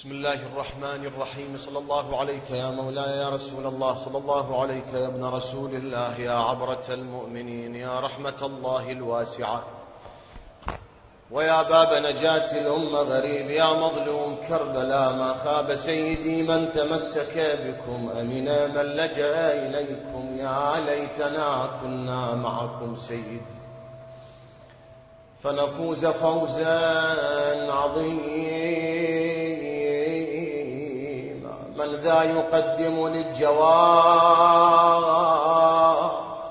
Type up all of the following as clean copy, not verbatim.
بسم الله الرحمن الرحيم. صلى الله عليك يا مولاي يا رسول الله، صلى الله عليك يا ابن رسول الله، يا عبرة المؤمنين، يا رحمة الله الواسعة، ويا باب نجاة الأمة غريب، يا مظلوم كربلاء ما خاب سيدي من تمسك بكم، أمنا من لجأ إليكم، يا ليتنا كنا معكم سيدي فنفوز فوزا عظيما. من ذا يقدم للجواد،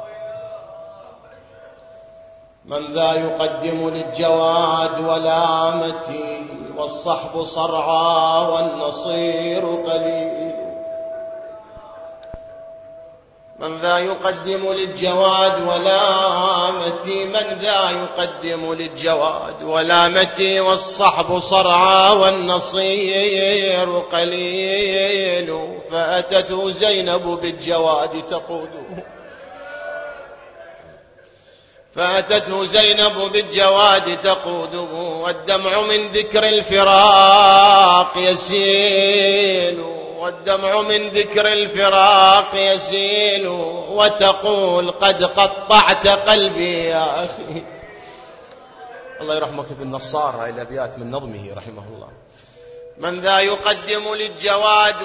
من ذا يقدم للجواد ولامتي، والصحب صرعى والنصير قليل. من ذا يقدم للجواد ولامتي، من ذا يقدم للجواد ولامتي، والصحب صرعى والنصير قليل. فأتته زينب بالجواد تقوده، فأتته زينب بالجواد تقوده، والدمع من ذكر الفراق يسيل، والدمع من ذكر الفراق يسيل، وتقول قد قطعت قلبي يا أخي. الله يرحمك ابن نصار، هاي الأبيات من نظمه رحمه الله. من ذا يقدم للجواد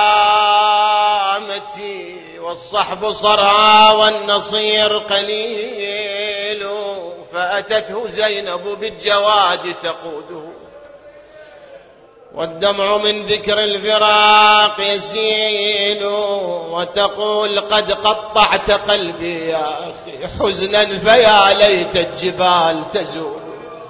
ولامتي، والصحب صرعى والنصير قليل. فأتته زينب بالجواد تقوده، والدمع من ذكر الفراق يسيل، وتقول قد قطعت قلبي يا أخي حزنا فيا ليت الجبال تزول.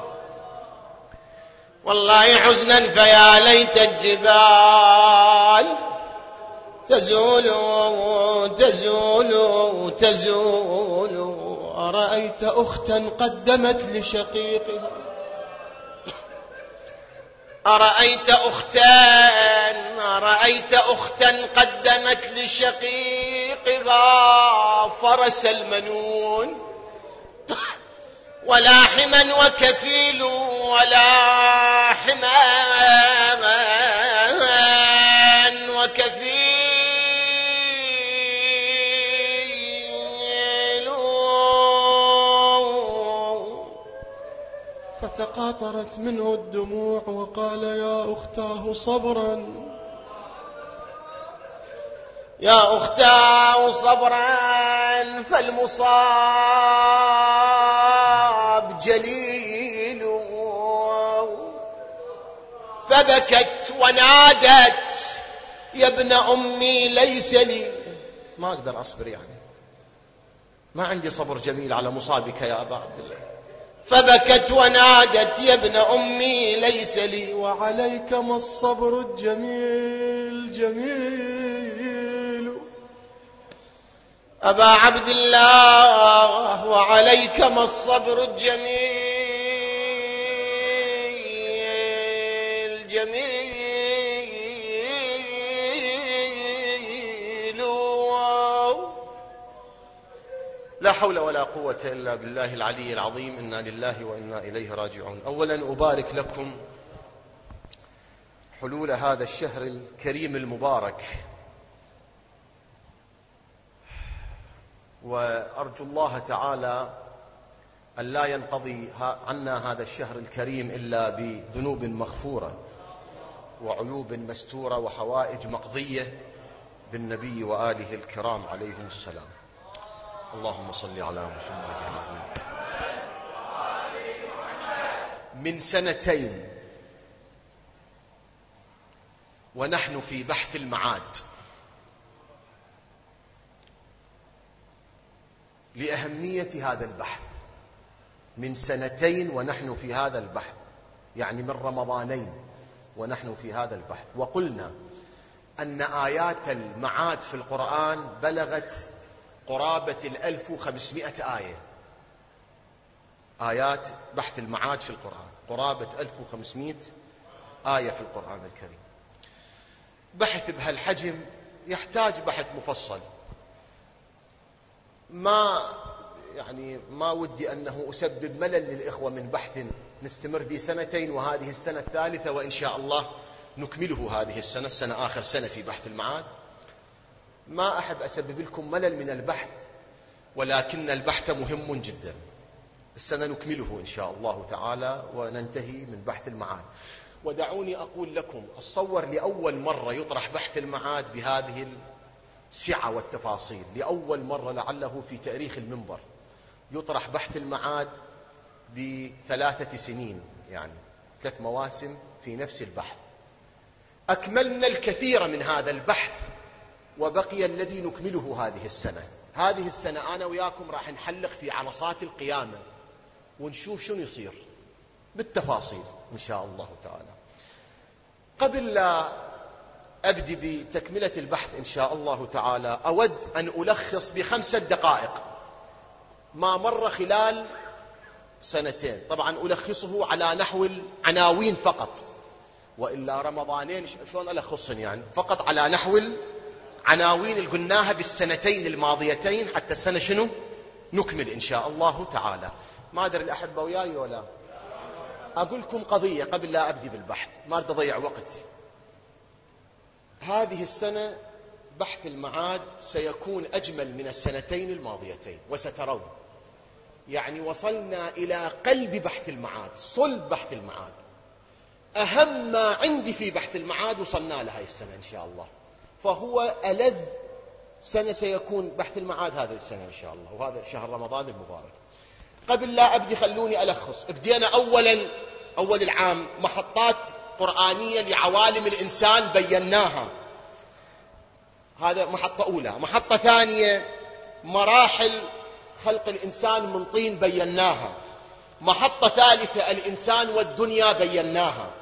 والله حزنا فيا ليت الجبال تزول تزول تزول. أرأيت أختا قدمت لشقيقها، أرأيت أختا قدمت لشقيقها فرس المنون، ولا حما وكفيل، ولا حما وكفيل. فتقاطرت منه الدموع وقال يا أختاه صبرا، يا أختاه صبرا، فالمصاب جليل. فبكت ونادت يا ابن أمي ليس لي، ما أقدر أصبر، يعني ما عندي صبر جميل على مصابك يا أبا عبد الله. فبكت ونادت يا ابن أمي ليس لي، وعليك ما الصبر الجميل جميل أبا عبد الله، وعليك ما الصبر الجميل جميل. لا حول ولا قوة إلا بالله العلي العظيم. إنا لله وإنا إليه راجعون. أولا أبارك لكم حلول هذا الشهر الكريم المبارك، وأرجو الله تعالى أن لا ينقضي عنا هذا الشهر الكريم إلا بذنوب مغفورة وعيوب مستورة وحوائج مقضية بالنبي وآله الكرام عليهم السلام. اللهم صل على محمد. من سنتين ونحن في بحث المعاد، لأهمية هذا البحث. من سنتين ونحن في هذا البحث، يعني من رمضانين ونحن في هذا البحث. وقلنا أن آيات المعاد في القرآن بلغت قرابة 1500 آية. آيات بحث المعاد في القرآن قرابة 1500 آية في القرآن الكريم. بحث بهالحجم يحتاج بحث مفصل. ما ودي أنه أسبب ملل للإخوة من بحث نستمر به سنتين وهذه السنة الثالثة، وإن شاء الله نكمله هذه السنة آخر سنة في بحث المعاد. ما أحب أسبب لكم ملل من البحث، ولكن البحث مهم جدا. السنة نكمله إن شاء الله تعالى وننتهي من بحث المعاد. ودعوني أقول لكم، أتصور لأول مرة يطرح بحث المعاد بهذه السعة والتفاصيل، لأول مرة لعله في تاريخ المنبر يطرح بحث المعاد ب3 سنين، يعني 3 مواسم في نفس البحث. أكملنا الكثير من هذا البحث وبقي الذي نكمله هذه السنة. هذه السنة أنا وياكم راح نحلق في عرصات القيامة ونشوف شنو يصير بالتفاصيل إن شاء الله تعالى. قبل لا أبدي بتكملة البحث إن شاء الله تعالى، أود أن ألخص ب5 دقائق ما مر خلال 2 طبعا ألخصه على نحو العناوين فقط، وإلا رمضانين شلون ألخصهن يعني، فقط على نحو العناوين اللي قلناها بالسنتين الماضيتين حتى السنة شنو نكمل إن شاء الله تعالى. ما أدري الأحبة وياي ولا؟ أقول لكم قضية قبل لا أبدي بالبحث، ما أريد أضيع وقت. هذه السنة بحث المعاد سيكون أجمل من السنتين الماضيتين، وسترون يعني وصلنا إلى قلب بحث المعاد، صلب بحث المعاد. أهم ما عندي في بحث المعاد وصلنا له هاي السنة إن شاء الله، فهو ألذ سنة سيكون بحث المعاد هذه السنة إن شاء الله، وهذا شهر رمضان المبارك. قبل لا أبدي خلوني ألخص. بدينا أول العام محطات قرآنية لعوالم الإنسان بيناها، هذا محطة أولى. محطة ثانية مراحل خلق الإنسان من طين بيناها. محطة ثالثة الإنسان والدنيا بيناها.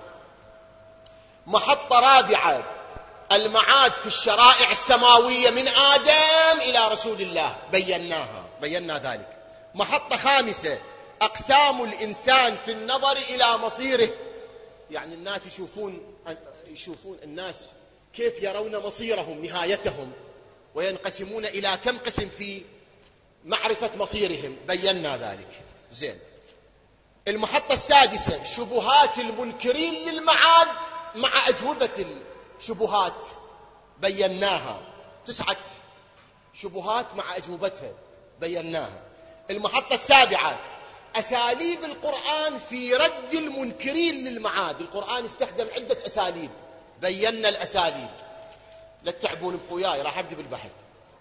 محطة رابعة المعاد في الشرائع السماوية من آدم إلى رسول الله بينا ذلك. محطة خامسة أقسام الإنسان في النظر إلى مصيره، يعني الناس يشوفون الناس كيف يرون مصيرهم نهايتهم، وينقسمون إلى كم قسم في معرفة مصيرهم، بينا ذلك. زين. المحطة السادسة شبهات المنكرين للمعاد مع أجوبة الشبهات، بيناها. 9 شبهات مع أجوبتها بيناها. المحطة السابعة أساليب القرآن في رد المنكرين للمعاد. القرآن استخدم عدة أساليب، بينا الأساليب. لا تتعبون بخوياي، راح أبدأ بالبحث.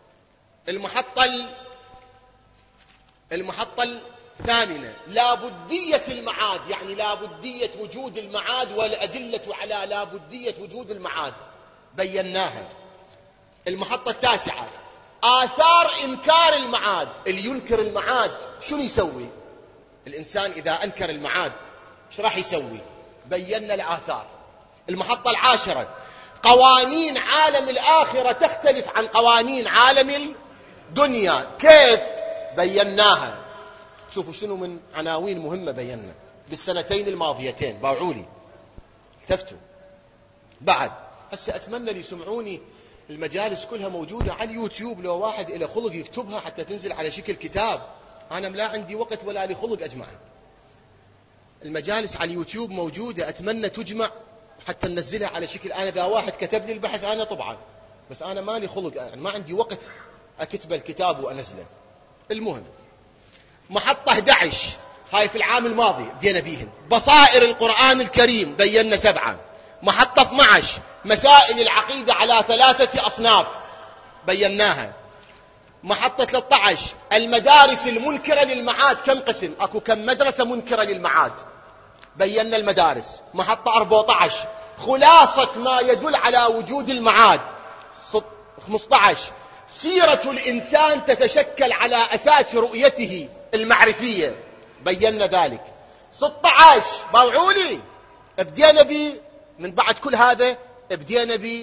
المحطة الثامنة لابدية المعاد، يعني لابدية وجود المعاد والأدلة على لابدية وجود المعاد، بيناها. المحطة التاسعة آثار إنكار المعاد. اللي ينكر المعاد شنو يسوي؟ الإنسان إذا أنكر المعاد ايش راح يسوي؟ بينا الآثار. المحطة العاشرة قوانين عالم الآخرة تختلف عن قوانين عالم الدنيا، كيف؟ بيناها. شوفوا شنو من عناوين مهمة بينا بالسنتين الماضيتين، باوعولي التفتوا. بعد هسه أتمنى لي يسمعوني، المجالس كلها موجودة على اليوتيوب، لو واحد إلى خلق يكتبها حتى تنزل على شكل كتاب. أنا لا عندي وقت ولا لي خلق أجمعها. المجالس على اليوتيوب موجودة، أتمنى تجمع حتى ننزلها على شكل. أنا إذا واحد كتب لي البحث أنا طبعا، بس أنا ما لي خلق، يعني ما عندي وقت أكتب الكتاب وأنزله. المهم محطة 11 هاي في العام الماضي بدينا بيهم، بصائر القرآن الكريم بينا 7. محطة 12 مسائل العقيدة على 3 أصناف بيناها. محطة 13 المدارس المنكرة للمعاد، كم قسم؟ أكو كم مدرسة منكرة للمعاد، بينا المدارس. محطة 14 خلاصة ما يدل على وجود المعاد. 15 سيرة الإنسان تتشكل على أساس رؤيته المعرفية، بينا ذلك. 16 باوعولي بدينا من بعد كل هذا بدينا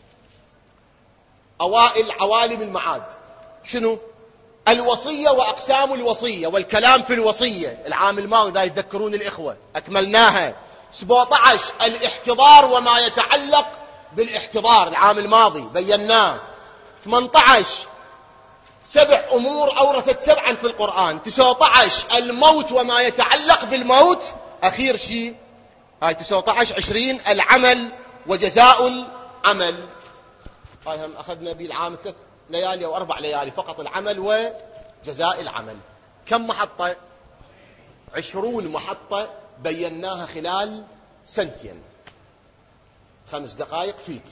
أوائل عوالم المعاد. شنو؟ الوصية وأقسام الوصية والكلام في الوصية. العام الماضي إذا يتذكرون الإخوة أكملناها. 17 الاحتضار وما يتعلق بالاحتضار، العام الماضي بيناه. 18 7 أمور أورثت 7 في القرآن. 19 الموت وما يتعلق بالموت، أخير شيء هاي 19. 20 العمل وجزاء العمل. هاي هم أخذنا بالعام 3 ليالي أو 4 ليالي فقط، العمل وجزاء العمل. كم محطة؟ 20 محطة بيناها خلال سنتين، 5 دقائق فيت.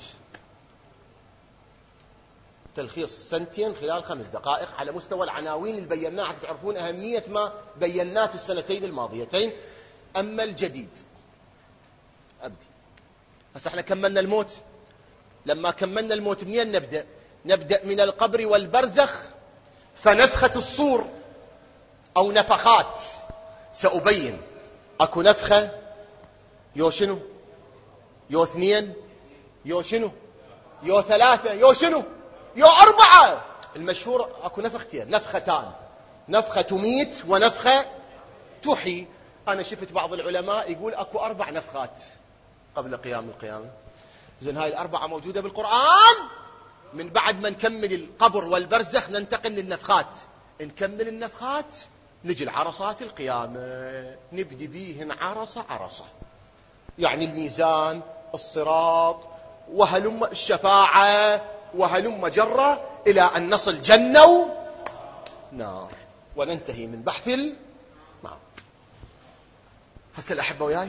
تلخيص سنتين خلال 5 دقائق على مستوى العناوين اللي بيناها حتى تعرفون أهمية ما بيناه في السنتين الماضيتين. أما الجديد أبدي. هسه احنا كملنا الموت. لما كملنا الموت منين نبدأ؟ نبدأ من القبر والبرزخ، فنفخة الصور أو نفخات سأبين. أكو نفخة يو شنو؟ يو 2، يو شنو؟ يو 3، يو شنو؟ يو 4. المشهور أكو نفختين، نفختان، نفخة تميت ونفخة تحيي. أنا شفت بعض العلماء يقول أكو 4 نفخات قبل قيام القيامة. إذن هاي ال4 موجودة بالقرآن. من بعد ما نكمل القبر والبرزخ ننتقل للنفخات. نكمل النفخات نجي العرصات القيامة، نبدي بيهن عرصة عرصة، يعني الميزان، الصراط، وهلم الشفاعة، وهلم جرة، إلى أن نصل جنة ونار وننتهي من بحث الماء. هسه الأحبة وياي،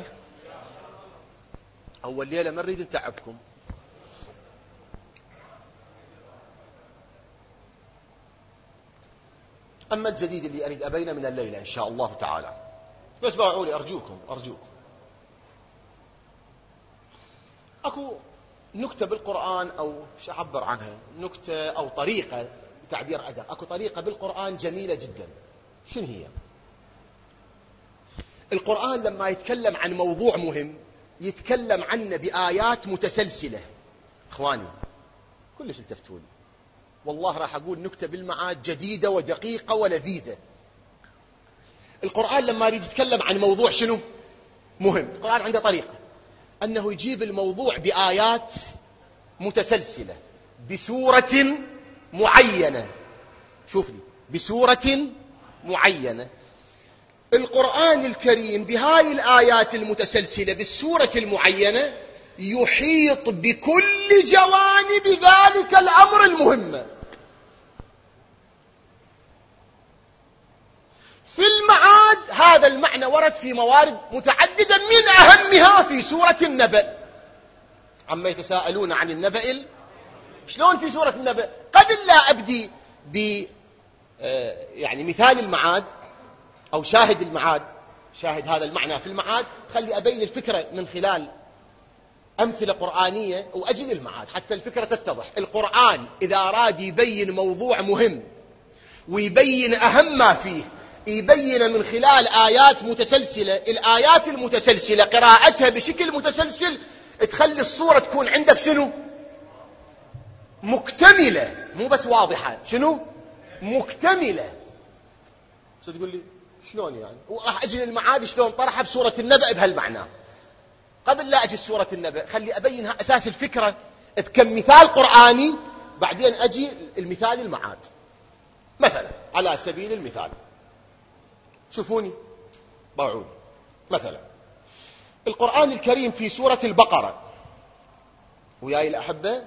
أول ليلة ما نريد نتعبكم. أما الجديد اللي أريد أبينه من الليلة إن شاء الله تعالى، بس باعوا لي أرجوكم. أكو نكتة بالقرآن، أو شو أعبر عنها، نكتة أو طريقة بتعبير أدق. أكو طريقة بالقرآن جميلة جدا. شنو هي؟ القرآن لما يتكلم عن موضوع مهم يتكلم عنه بآيات متسلسلة. إخواني كلش التفتون، والله راح أقول نكتة بالمعاد جديدة ودقيقة ولذيذة. القرآن لما يريد يتكلم عن موضوع شنو مهم، القرآن عنده طريقة أنه يجيب الموضوع بآيات متسلسلة بسورة معينة. شوفني، بسورة معينة. القرآن الكريم بهاي الآيات المتسلسلة بالسورة المعينة يحيط بكل جوانب ذلك الأمر المهم. في المعاد هذا المعنى ورد في موارد متعددة، من أهمها في سورة النبأ. عما يتساءلون عن النبأ، شلون في سورة النبأ؟ قد لا أبدي ب يعني مثال المعاد أو شاهد المعاد، شاهد هذا المعنى في المعاد، خلي أبين الفكرة من خلال أمثلة قرآنية وأجل المعاد حتى الفكرة تتضح. القرآن إذا أراد يبين موضوع مهم ويبين أهم ما فيه، يبين من خلال آيات متسلسلة. الآيات المتسلسلة قراءتها بشكل متسلسل تخلي الصورة تكون عندك شنو؟ مكتملة، مو بس واضحة، شنو؟ مكتملة. تقول لي شلون يعني؟ وراح أجي للمعاد شلون طرحها بسورة النبأ بهالمعنى. قبل لا أجي سورة النبأ خلي أبينها أساس الفكرة بكم مثال قرآني، بعدين أجي المثال المعاد. مثلا على سبيل المثال شوفوني ضعوني، مثلا القرآن الكريم في سورة البقرة، وياي الأحبة،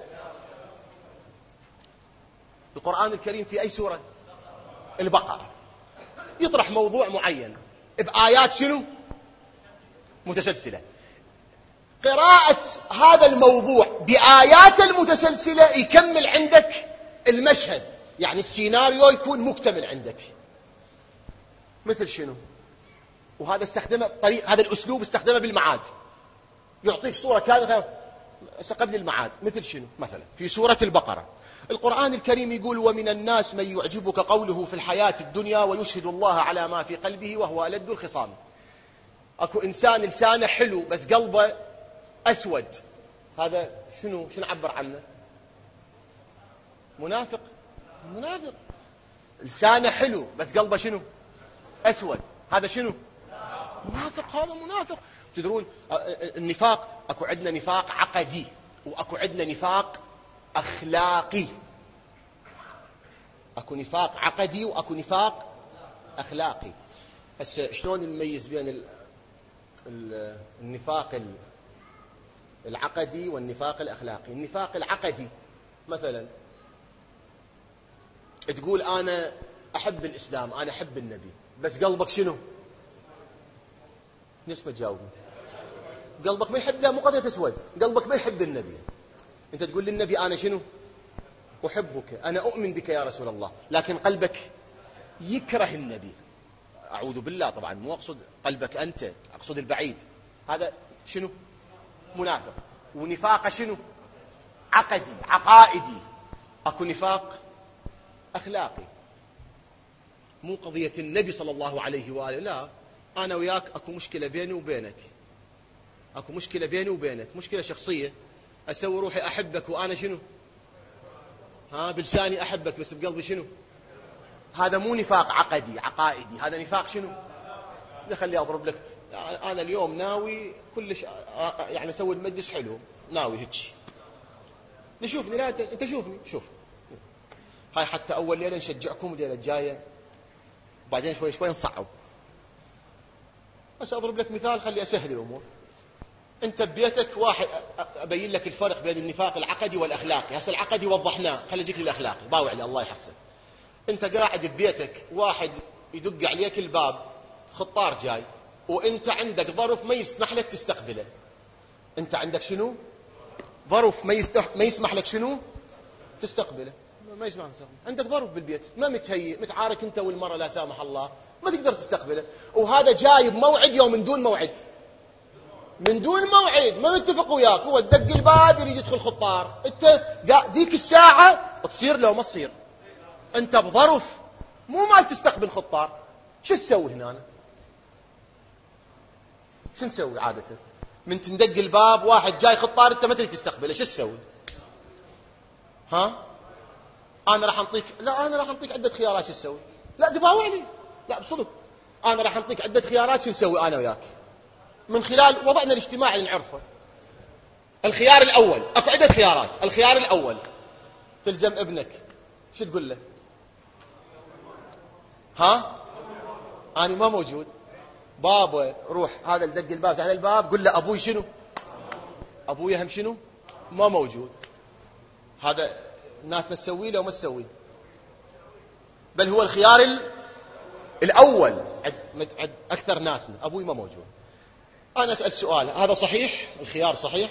القرآن الكريم في أي سورة؟ البقرة. يطرح موضوع معين بآيات شنو؟ متسلسلة. قراءة هذا الموضوع بآيات المتسلسلة يكمل عندك المشهد، يعني السيناريو يكون مكتمل عندك. مثل شنو؟ وهذا استخدمه طريق، هذا الأسلوب استخدمه بالمعاد، يعطيك صورة كاملة قبل المعاد. مثل شنو؟ مثلا في سورة البقرة القرآن الكريم يقول: ومن الناس من يعجبك قوله في الحياة الدنيا ويشهد الله على ما في قلبه وهو ألد الخصام. أكو إنسان لسانه حلو بس قلبه أسود، هذا شنو عبر عنه؟ منافق. منافق. لسانه حلو بس قلبه شنو؟ أسود، هذا شنو؟ منافق. هذا منافق. تدرون النفاق أكو عندنا نفاق عقدي وأكو عندنا نفاق أخلاقي. أكو نفاق عقدي وأكو نفاق أخلاقي. بس شلون نميز بين النفاق العقدي والنفاق الأخلاقي. النفاق العقدي مثلا تقول أنا أحب الإسلام، أنا أحب النبي، بس قلبك شنو؟ ليش ما تجاوبني؟ قلبك ما يحب، لا مو قضية أسود، قلبك ما يحب النبي. أنت تقول للنبي أنا شنو؟ أحبك، أنا أؤمن بك يا رسول الله، لكن قلبك يكره النبي. أعوذ بالله، طبعا مو أقصد قلبك أنت، أقصد البعيد. هذا شنو؟ منافق. ونفاق شنو؟ عقدي، عقائدي. أكو نفاق أخلاقي، مو قضية النبي صلى الله عليه وآله، لا، أنا وياك أكو مشكلة بيني وبينك، أكو مشكلة بيني وبينك، مشكلة شخصية، أسوي روحي أحبك وأنا شنو؟ بلساني أحبك بس بقلبي شنو؟ هذا مو نفاق عقدي عقائدي، هذا نفاق شنو؟ خلي أضرب لك. أنا اليوم ناوي كلش يعني أسوي المجلس حلو، ناوي هيك، نشوفني، لا أنت شوفني، شوف هاي حتى أول ليلة نشجعكم، الليلة الجاية بعدين شوي شوي نصعب. بس أضرب لك مثال خلي أسهل الأمور. أنت ببيتك واحد، أبين لك الفرق بين النفاق العقدي والأخلاقي. هسه العقدي وضحناه، خلي أجيك للأخلاقي، باوع لي الله يحسن. أنت قاعد ببيتك، واحد يدق عليك الباب، خطار جاي، وأنت عندك ظرف ما يسمح لك تستقبله. أنت عندك شنو؟ ظرف ما يسمح لك شنو؟ تستقبله. ما يسمح لك تستقبله. عندك ظرف بالبيت ما متهيئ، متعارك أنت والمرأة لا سامح الله، ما تقدر تستقبله. وهذا جاي بموعد يوم من دون موعد، من دون موعد، ما متفق وياك، هو تدق الباب يريد يدخل خطار، انت ذيك الساعة تصير لو ما تصير، انت بظرف مو مال تستقبل خطار. شو تسوي هنا؟ شو نسوي عادة من تندق الباب واحد جاي خطار انت ما تريد تستقبله؟ شو تسوي؟ انا راح انطيك، لا انا راح انطيك عدة خيارات. شو تسوي؟ لا تباوعني، لا بصدق انا راح انطيك عدة خيارات. شو نسوي انا وياك من خلال وضعنا الاجتماعي اللي نعرفه؟ الخيار الأول، أكو عدة خيارات. الخيار الأول تلزم ابنك، شو تقول له؟ أنا ما موجود، بابا روح هذا الدق الباب، تعال الباب، قل له أبوي شنو؟ أبوي هم شنو؟ ما موجود. هذا الناس تسوي له وما تسوي، بل هو الخيار الأول عد أكثر ناسنا، أبوي ما موجود. أنا أسأل سؤال، هذا صحيح؟ الخيار صحيح؟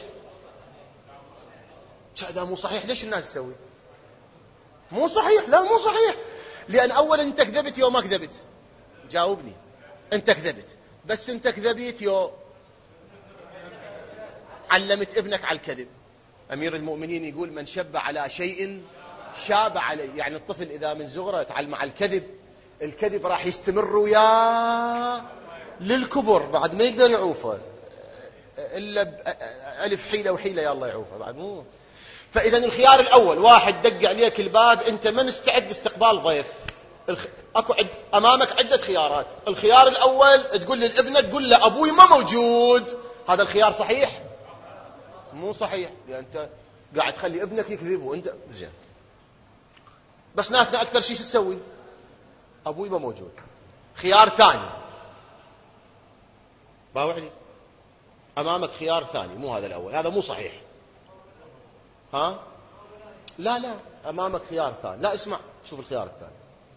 هذا مو صحيح، ليش الناس تسوي؟ مو صحيح، لا مو صحيح، لأن أولا أنت كذبت يوم ما كذبت. جاوبني، أنت كذبت، بس أنت كذبت يوم علمت ابنك على الكذب. أمير المؤمنين يقول من شب على شيء شاب عليه، يعني الطفل إذا من صغره تعلم على الكذب، الكذب راح يستمر وياه للكبر، بعد ما يقدر يعوفه إلا بألف حيلة وحيلة يا الله يعوفه بعد مو. فإذا الخيار الأول، واحد دق عليك الباب أنت ما مستعد لاستقبال ضيف، أكو أمامك عدة خيارات. الخيار الأول تقول لابنك قل له أبوي ما موجود. هذا الخيار صحيح؟ مو صحيح، لأن أنت قاعد تخلي ابنك يكذب وأنت زين. بس ناسنا أكثر شيء شو تسوي؟ أبوي ما موجود. خيار ثاني، باوعني أمامك خيار ثاني، مو هذا الأول، هذا مو صحيح. لا أمامك خيار ثاني، لا اسمع شوف الخيار الثاني.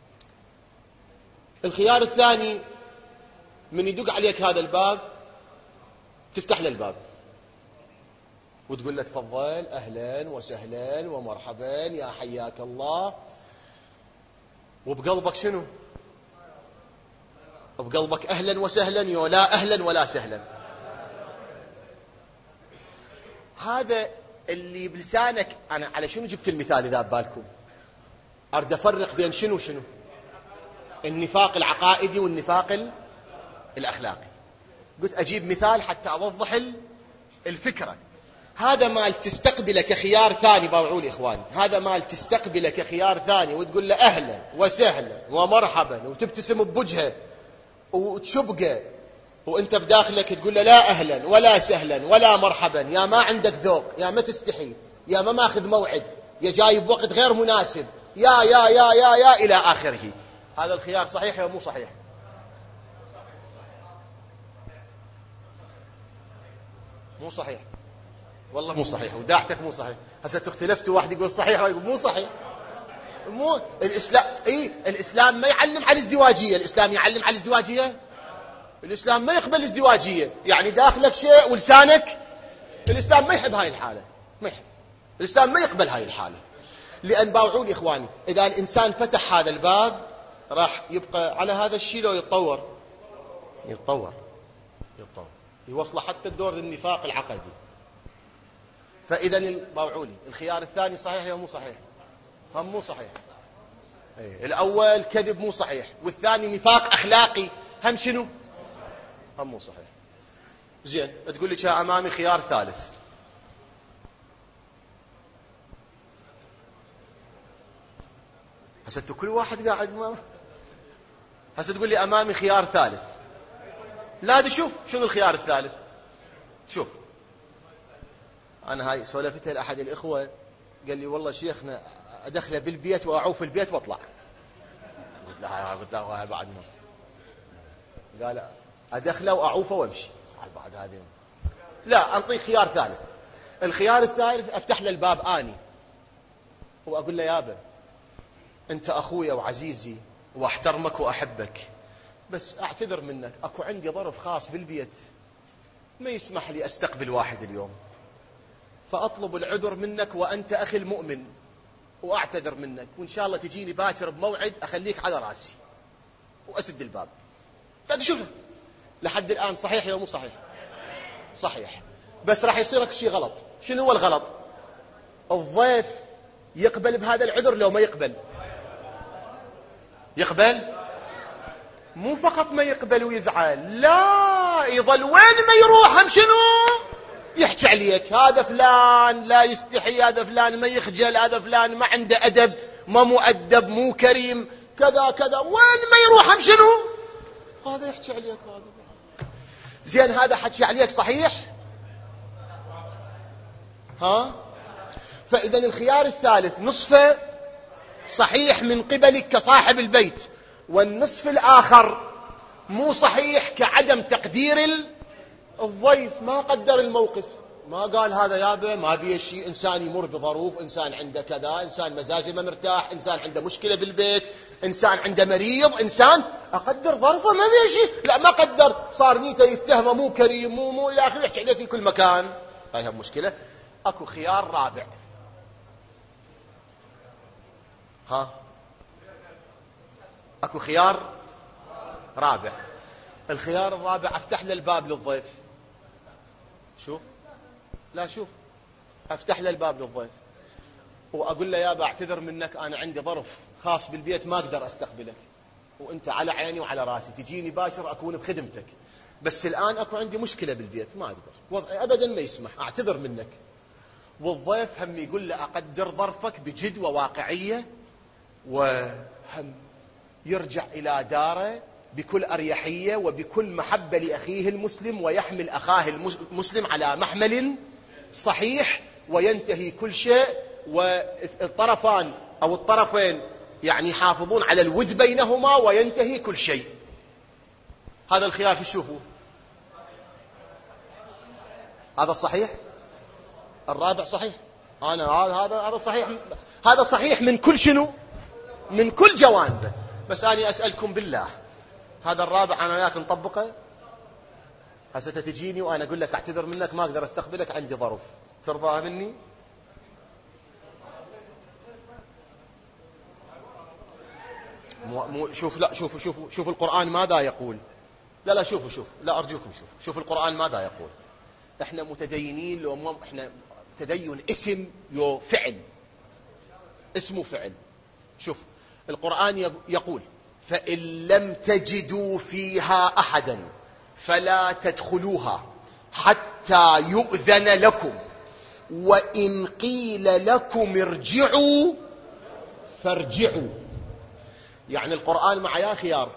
الخيار الثاني من يدق عليك هذا الباب تفتح له الباب وتقول له تفضل أهلا وسهلا ومرحبا يا حياك الله، وبقلبك شنو؟ بقلبك أهلا وسهلا، لا أهلا ولا سهلا. هذا اللي بلسانك. أنا على شنو جبت المثال إذا ببالكم؟ أريد أفرق بين شنو النفاق العقائدي والنفاق الأخلاقي. قلت أجيب مثال حتى أوضح الفكرة. هذا مال تستقبله كخيار ثاني، باوعوا لي إخواني، هذا مال تستقبله كخيار ثاني وتقول له أهلا وسهلا ومرحبا وتبتسم بوجهه وتشبقه، وانت بداخلك تقول له لا أهلا ولا سهلا ولا مرحبا، يا ما عندك ذوق، يا ما تستحي، يا ما ماخذ موعد، يا جاي بوقت غير مناسب، يا إلى آخره. هذا الخيار صحيح أو مو صحيح؟ مو صحيح. والله مو صحيح، وداعتك مو صحيح. هسه اختلفتوا، واحد يقول صحيح واحد يقول مو صحيح. مو الإسلام، الإسلام ما يعلم على الازدواجية. الإسلام يعلم على الازدواجية؟ الإسلام ما يقبل الازدواجية، يعني داخلك شيء ولسانك. الإسلام ما يحب هاي الحالة، ما يحب. الإسلام ما يقبل هاي الحالة، لأن باوعوني إخواني، إذا الإنسان فتح هذا الباب راح يبقى على هذا الشيء لو يتطور يوصل حتى الدور النفاق العقدي. فإذا باوعوني، الخيار الثاني صحيح يا مو صحيح؟ هم مو صحيح. الأول كذب مو صحيح، والثاني نفاق أخلاقي هم شنو؟ هم مو صحيح. زين، تقول لي أمامي خيار ثالث. هسه كل واحد قاعد ما هسه تقول لي أمامي خيار ثالث. لا دي شوف شنو الخيار الثالث. شوف، أنا هاي سولفتها لأحد الإخوة، قال لي والله شيخنا أدخله بالبيت وأعوف البيت وأطلع. قلت له بعد ما قال أدخله وأعوفه وأمشي بعد هذه. لا، أعطيك خيار ثالث. الخيار الثالث أفتح له الباب آني وأقول له يابا أنت أخويا وعزيزي وأحترمك وأحبك، بس أعتذر منك، أكو عندي ظرف خاص بالبيت ما يسمح لي أستقبل واحد اليوم، فأطلب العذر منك وأنت أخي المؤمن، وأعتذر منك، وإن شاء الله تجيني باكر بموعد أخليك على راسي، وأسد الباب. شوف لحد الآن صحيح يا مو صحيح؟ صحيح. بس راح يصير لك شيء غلط. شنو هو الغلط؟ الضيف يقبل بهذا العذر لو ما يقبل؟ يقبل. مو فقط ما يقبل ويزعل، لا، يظل وين ما يروح هم شنو يحكي عليك. هذا فلان لا يستحي، هذا فلان ما يخجل، هذا فلان ما عنده أدب، ما مؤدب، مو كريم، كذا كذا. وين ما يروح هم شنو هذا يحكي عليك. هذا زين، هذا حكي عليك صحيح؟ ها؟ فإذا الخيار الثالث نصفه صحيح من قبلك كصاحب البيت، والنصف الآخر مو صحيح كعدم تقدير الضيف. ما قدر الموقف، ما قال هذا يابا ما بيه شيء، إنسان يمر بظروف، إنسان عنده كذا، إنسان مزاجه ما مرتاح، إنسان عنده مشكلة بالبيت، إنسان عنده مريض، إنسان أقدر ظرفه ما بيه شيء. لا، ما قدر، صار نيته يتهمه مو كريم، مو إلى آخره، يحكي عليه في كل مكان. هاي مشكلة. أكو خيار رابع. ها؟ أكو خيار رابع. الخيار الرابع أفتح له الباب للضيف. شوف، لا شوف، أفتح له الباب للضيف وأقول له يابا أعتذر منك، أنا عندي ظرف خاص بالبيت ما أقدر أستقبلك، وأنت على عيني وعلى راسي، تجيني باكر أكون بخدمتك، بس الآن أكو عندي مشكلة بالبيت ما أقدر، وضعي أبدا ما يسمح، أعتذر منك. والضيف هم يقول له أقدر ظرفك بجد وواقعية، وهم يرجع إلى داره بكل أريحية وبكل محبة لأخيه المسلم، ويحمل أخاه المسلم على محمل صحيح، وينتهي كل شيء، والطرفان أو الطرفين يعني يحافظون على الود بينهما، وينتهي كل شيء. هذا الخيار شو تشوفوا؟ هذا الصحيح؟ الرابع صحيح؟ أنا هذا صحيح. هذا صحيح من كل شنو؟ من كل جوانبه. بس أنا أسألكم بالله، هذا الرابع أنا وياك نطبقه؟ هسه تجيني وأنا أقول لك أعتذر منك ما أقدر أستقبلك عندي ظرف، ترضى مني؟ شوف، لا شوفوا القرآن ماذا يقول. لا شوفوا لا أرجوكم شوفوا القرآن ماذا يقول. احنا متدينين، لو احنا تدين اسم يو فعل، اسمه فعل. شوف القرآن يقول فإن لم تجدوا فيها أحدا فلا تدخلوها حتى يؤذن لكم، وإن قيل لكم ارجعوا فارجعوا. يعني القرآن معايا خيار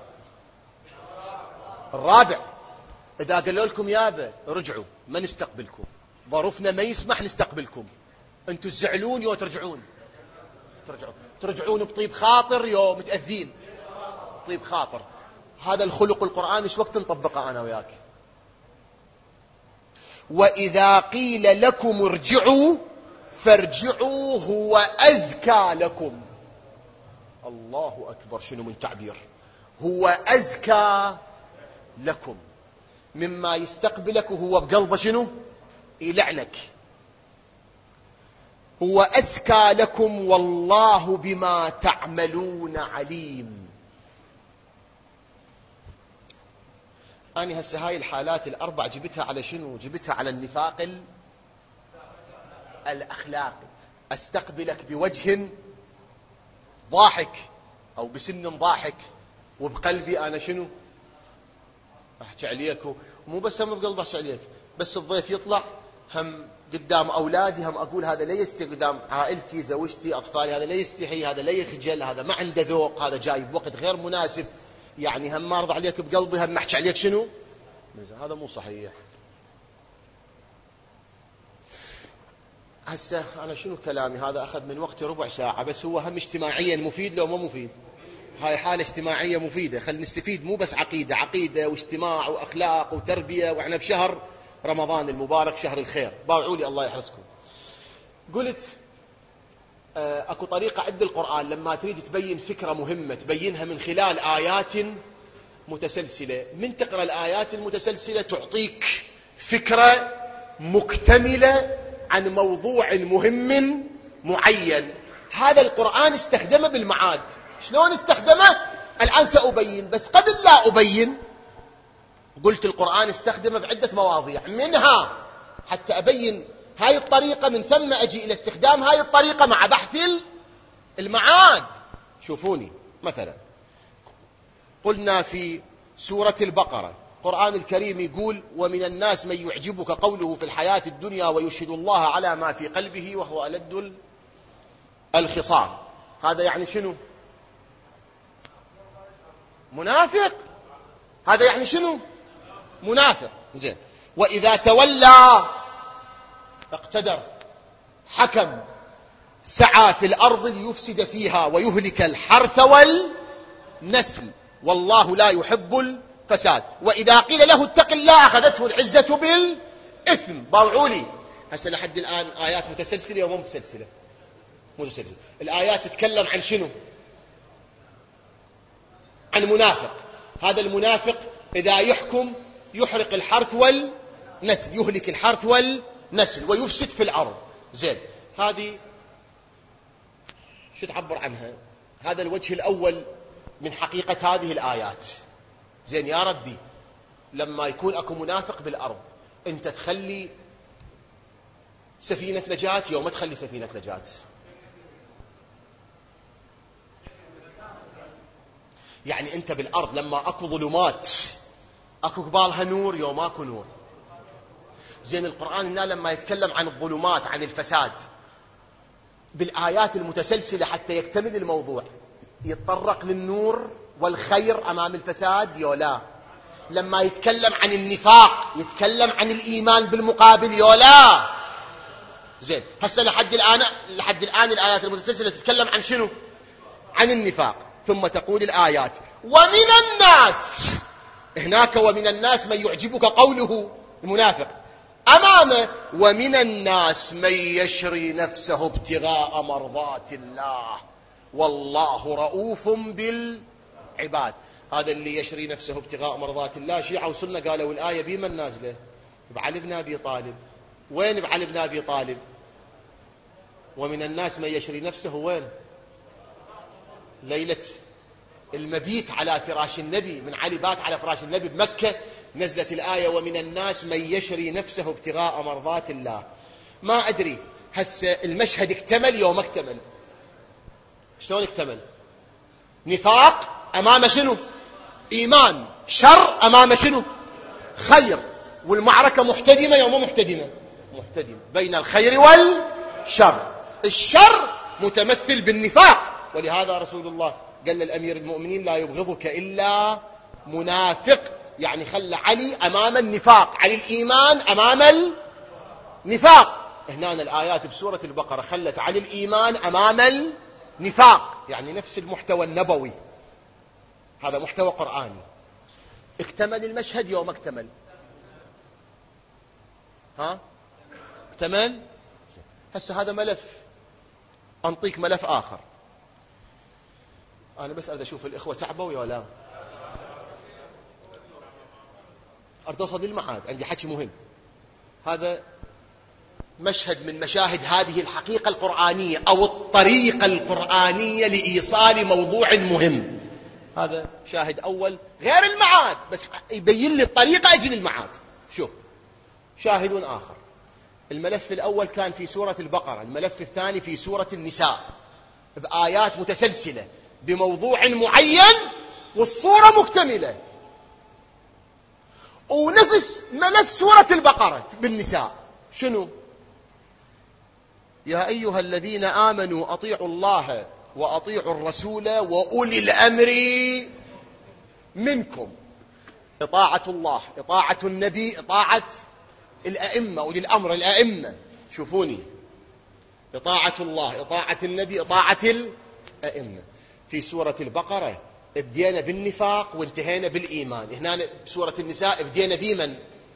الرابع. إذا قالوا لكم يابا رجعوا ما نستقبلكم، ظروفنا ما يسمح نستقبلكم، أنتوا تزعلون يو ترجعون بطيب خاطر يو متأذين طيب خاطر. هذا الخلق القرآن ايش وقت نطبقه أنا وياك؟ وإذا قيل لكم ارجعوا فارجعوا هو أزكى لكم. الله أكبر، شنو من تعبير! هو أزكى لكم، مما يستقبلك وهو بقلبه شنو؟ يلعنك. هو أزكى لكم والله بما تعملون عليم. أنا هسه هاي الحالات الأربع جبتها على شنو؟ جبتها على النفاق الأخلاقي. أستقبلك بوجه ضاحك أو بسن ضاحك، وبقلبي أنا شنو؟ أحكي عليك. ومو بس هم بقلبي أحكي عليك، بس الضيف يطلع هم قدام أولادي هم أقول هذا لا يستحي، قدام عائلتي زوجتي أطفالي هذا لا يستحي، هذا لا يخجل، هذا ما عنده ذوق، هذا جاي بوقت غير مناسب. يعني هم ما أرضى عليك بقلبي، هم أحكي عليك شنو؟ هذا مو صحيح. هسه أنا شنو كلامي هذا؟ أخذ من وقتي ربع ساعة، بس هو هم اجتماعيا مفيد لو ما مفيد؟ هاي حالة اجتماعية مفيدة، خل نستفيد، مو بس عقيدة واجتماع وأخلاق وتربية، وإحنا بشهر رمضان المبارك، شهر الخير. باوعوا لي الله يحرسكم. قلت أكو طريقة عند القرآن لما تريد تبين فكرة مهمة تبينها من خلال آيات متسلسلة. من تقرأ الآيات المتسلسلة تعطيك فكرة مكتملة عن موضوع مهم معين. هذا القرآن استخدمه بالمعاد. شلون استخدمه؟ الآن سأبين، بس قبل لا أبين قلت القرآن استخدمه بعدة مواضيع، منها حتى أبين هاي الطريقة، من ثم أجي إلى استخدام هاي الطريقة مع بحث المعاد. شوفوني مثلا قلنا في سورة البقرة القرآن الكريم يقول: ومن الناس من يعجبك قوله في الحياة الدنيا ويشهد الله على ما في قلبه وهو ألد الخصام. هذا يعني شنو؟ منافق. هذا يعني شنو؟ منافق. زين. وإذا تولى اقتدر، حكم، سعى في الأرض ليفسد فيها ويهلك الحرث والنسل والله لا يحب الفساد. وإذا قيل له اتق الله أخذته العزة بالإثم. باوعوا لي هسه لحد الآن آيات متسلسلة ومو متسلسلة؟ متسلسلة. الآيات تتكلم عن شنو؟ عن منافق. هذا المنافق إذا يحكم يحرق الحرث والنسل، يهلك الحرث والنسل ويفسد في الأرض. زين، هذه شو تعبر عنها؟ هذا الوجه الأول من حقيقة هذه الآيات. زين يا ربي، لما يكون أكو منافق بالأرض أنت تخلي سفينة نجاة يوم تخلي سفينة نجاة؟ يعني أنت بالأرض لما أكو ظلمات أكو قبالها نور يوم أكو نور. زين، القرآن هنا لما يتكلم عن الظلمات عن الفساد بالآيات المتسلسلة حتى يكتمل الموضوع يتطرق للنور والخير أمام الفساد يولا؟ لما يتكلم عن النفاق يتكلم عن الإيمان بالمقابل يولا؟ زين، هسه لحد الآن الآيات المتسلسلة تتكلم عن شنو؟ عن النفاق. ثم تقول الآيات: ومن الناس، هناك ومن الناس من يعجبك قوله المنافق، أمامه ومن الناس من يشري نفسه ابتغاء مرضات الله والله رؤوف بالعباد. هذا اللي يشري نفسه ابتغاء مرضات الله، شيعة وسنة قالوا الآية بمن نازلة؟ بعلي بن أبي طالب. وين بعلي بن أبي طالب؟ ومن الناس من يشري نفسه وين؟ ليلة المبيت على فراش النبي، من علي بات على فراش النبي بمكة، نزلت الآية ومن الناس من يشري نفسه ابتغاء مرضات الله. ما أدري هسه المشهد اكتمل يوم اكتمل. شلون اكتمل؟ نفاق أمام شنو؟ إيمان. شر أمام شنو؟ خير. والمعركة محتدمة يوم محتدمة؟ محتدمة بين الخير والشر. الشر متمثل بالنفاق، ولهذا رسول الله قال للأمير المؤمنين: لا يبغضك إلا منافق. يعني خلى علي أمام النفاق، علي الإيمان أمام النفاق. هنا الآيات بسورة البقرة خلت علي الإيمان أمام النفاق، يعني نفس المحتوى النبوي، هذا محتوى قرآني. اكتمل المشهد يوم اكتمل. ها 8. هسه هذا ملف، أنطيك ملف آخر. أنا بس أريد أشوف الإخوة تعبوا ولا لا. أريد أوصل للمعاد، عندي حكي مهم. هذا مشهد من مشاهد هذه الحقيقة القرآنية أو الطريقة القرآنية لإيصال موضوع مهم. هذا شاهد أول غير المعاد، بس يبين لي الطريقة أجل المعاد. شوف شاهد آخر. الملف الأول كان في سورة البقرة، الملف الثاني في سورة النساء، بآيات متسلسلة بموضوع معين والصورة مكتملة. ونفس ملف سورة البقرة بالنساء شنو؟ يا أيها الذين آمنوا أطيعوا الله وأطيعوا الرسول وأولي الأمر منكم. إطاعة الله، إطاعة النبي، إطاعة الأئمة، أولي الأمر الأئمة. شوفوني، إطاعة الله، إطاعة النبي، إطاعة الأئمة. في سورة البقرة ابدينا بالنفاق وانتهينا بالإيمان. هنا بسورة النساء ابدينا بمن؟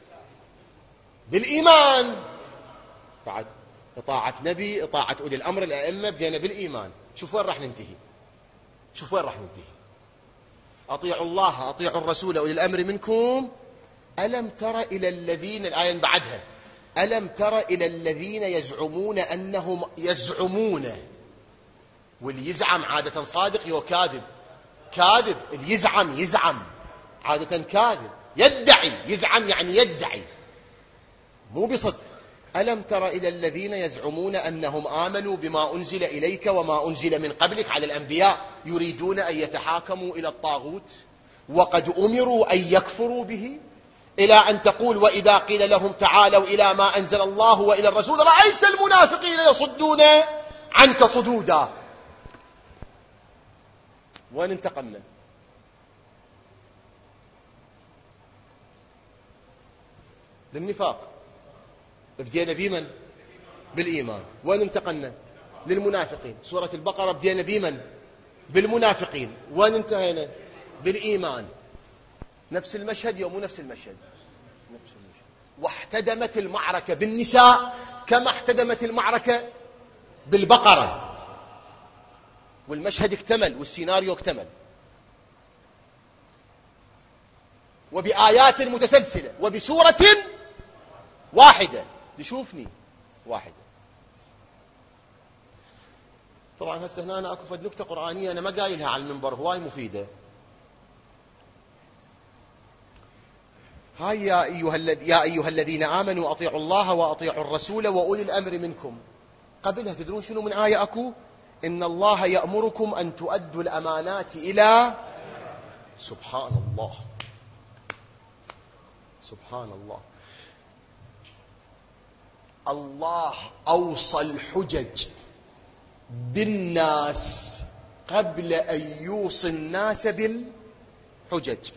بالإيمان. بعد إطاعة نبي، إطاعة أولي الأمر الأئمة، بدينا بالإيمان. شوف وين راح ننتهي، شوف وين راح ننتهي. أطيعوا الله، أطيعوا الرسول، أولي الأمر منكم. ألم تر إلى الذين، الآية بعدها، ألم تر إلى الذين يزعمون أنهم يزعمون. واللي يزعم عادة صادق يو كاذب. كاذب اللي يزعم عادة كاذب. يدعي، يزعم يعني يدعي مو بصدق. ألم تر إلى الذين يزعمون أنهم آمنوا بما أنزل إليك وما أنزل من قبلك على الأنبياء يريدون أن يتحاكموا إلى الطاغوت وقد أمروا أن يكفروا به، إلى أن تقول وإذا قيل لهم تعالوا إلى ما أنزل الله وإلى الرسول رأيت المنافقين يصدون عنك صدودا. وين انتقلنا؟ للنفاق. بدينا بمن؟ بالإيمان. وين انتقلنا؟ للمنافقين. سورة البقرة بدينا بمن؟ بالمنافقين. وين انتهينا؟ بالإيمان. نفس المشهد يوم نفس المشهد، نفس المشهد. واحتدمت المعركة بالنساء كما احتدمت المعركة بالبقرة، والمشهد اكتمل والسيناريو اكتمل، وبآيات متسلسلة وبسورة واحدة. يشوفني واحدة. طبعا هسه هنا أنا أكو فد نكتة قرآنية أنا ما قايلها على المنبر، هواي مفيدة. هاي يا أيها الذين آمنوا أطيعوا الله وأطيعوا الرسول وأولي الأمر منكم. قبلها تدرون شنو من آية أكو؟ إن الله يأمركم أن تؤدوا الأمانات إلى. سبحان الله، سبحان الله. الله أوصى الحجج بالناس قبل أن يوصي الناس بالحجج.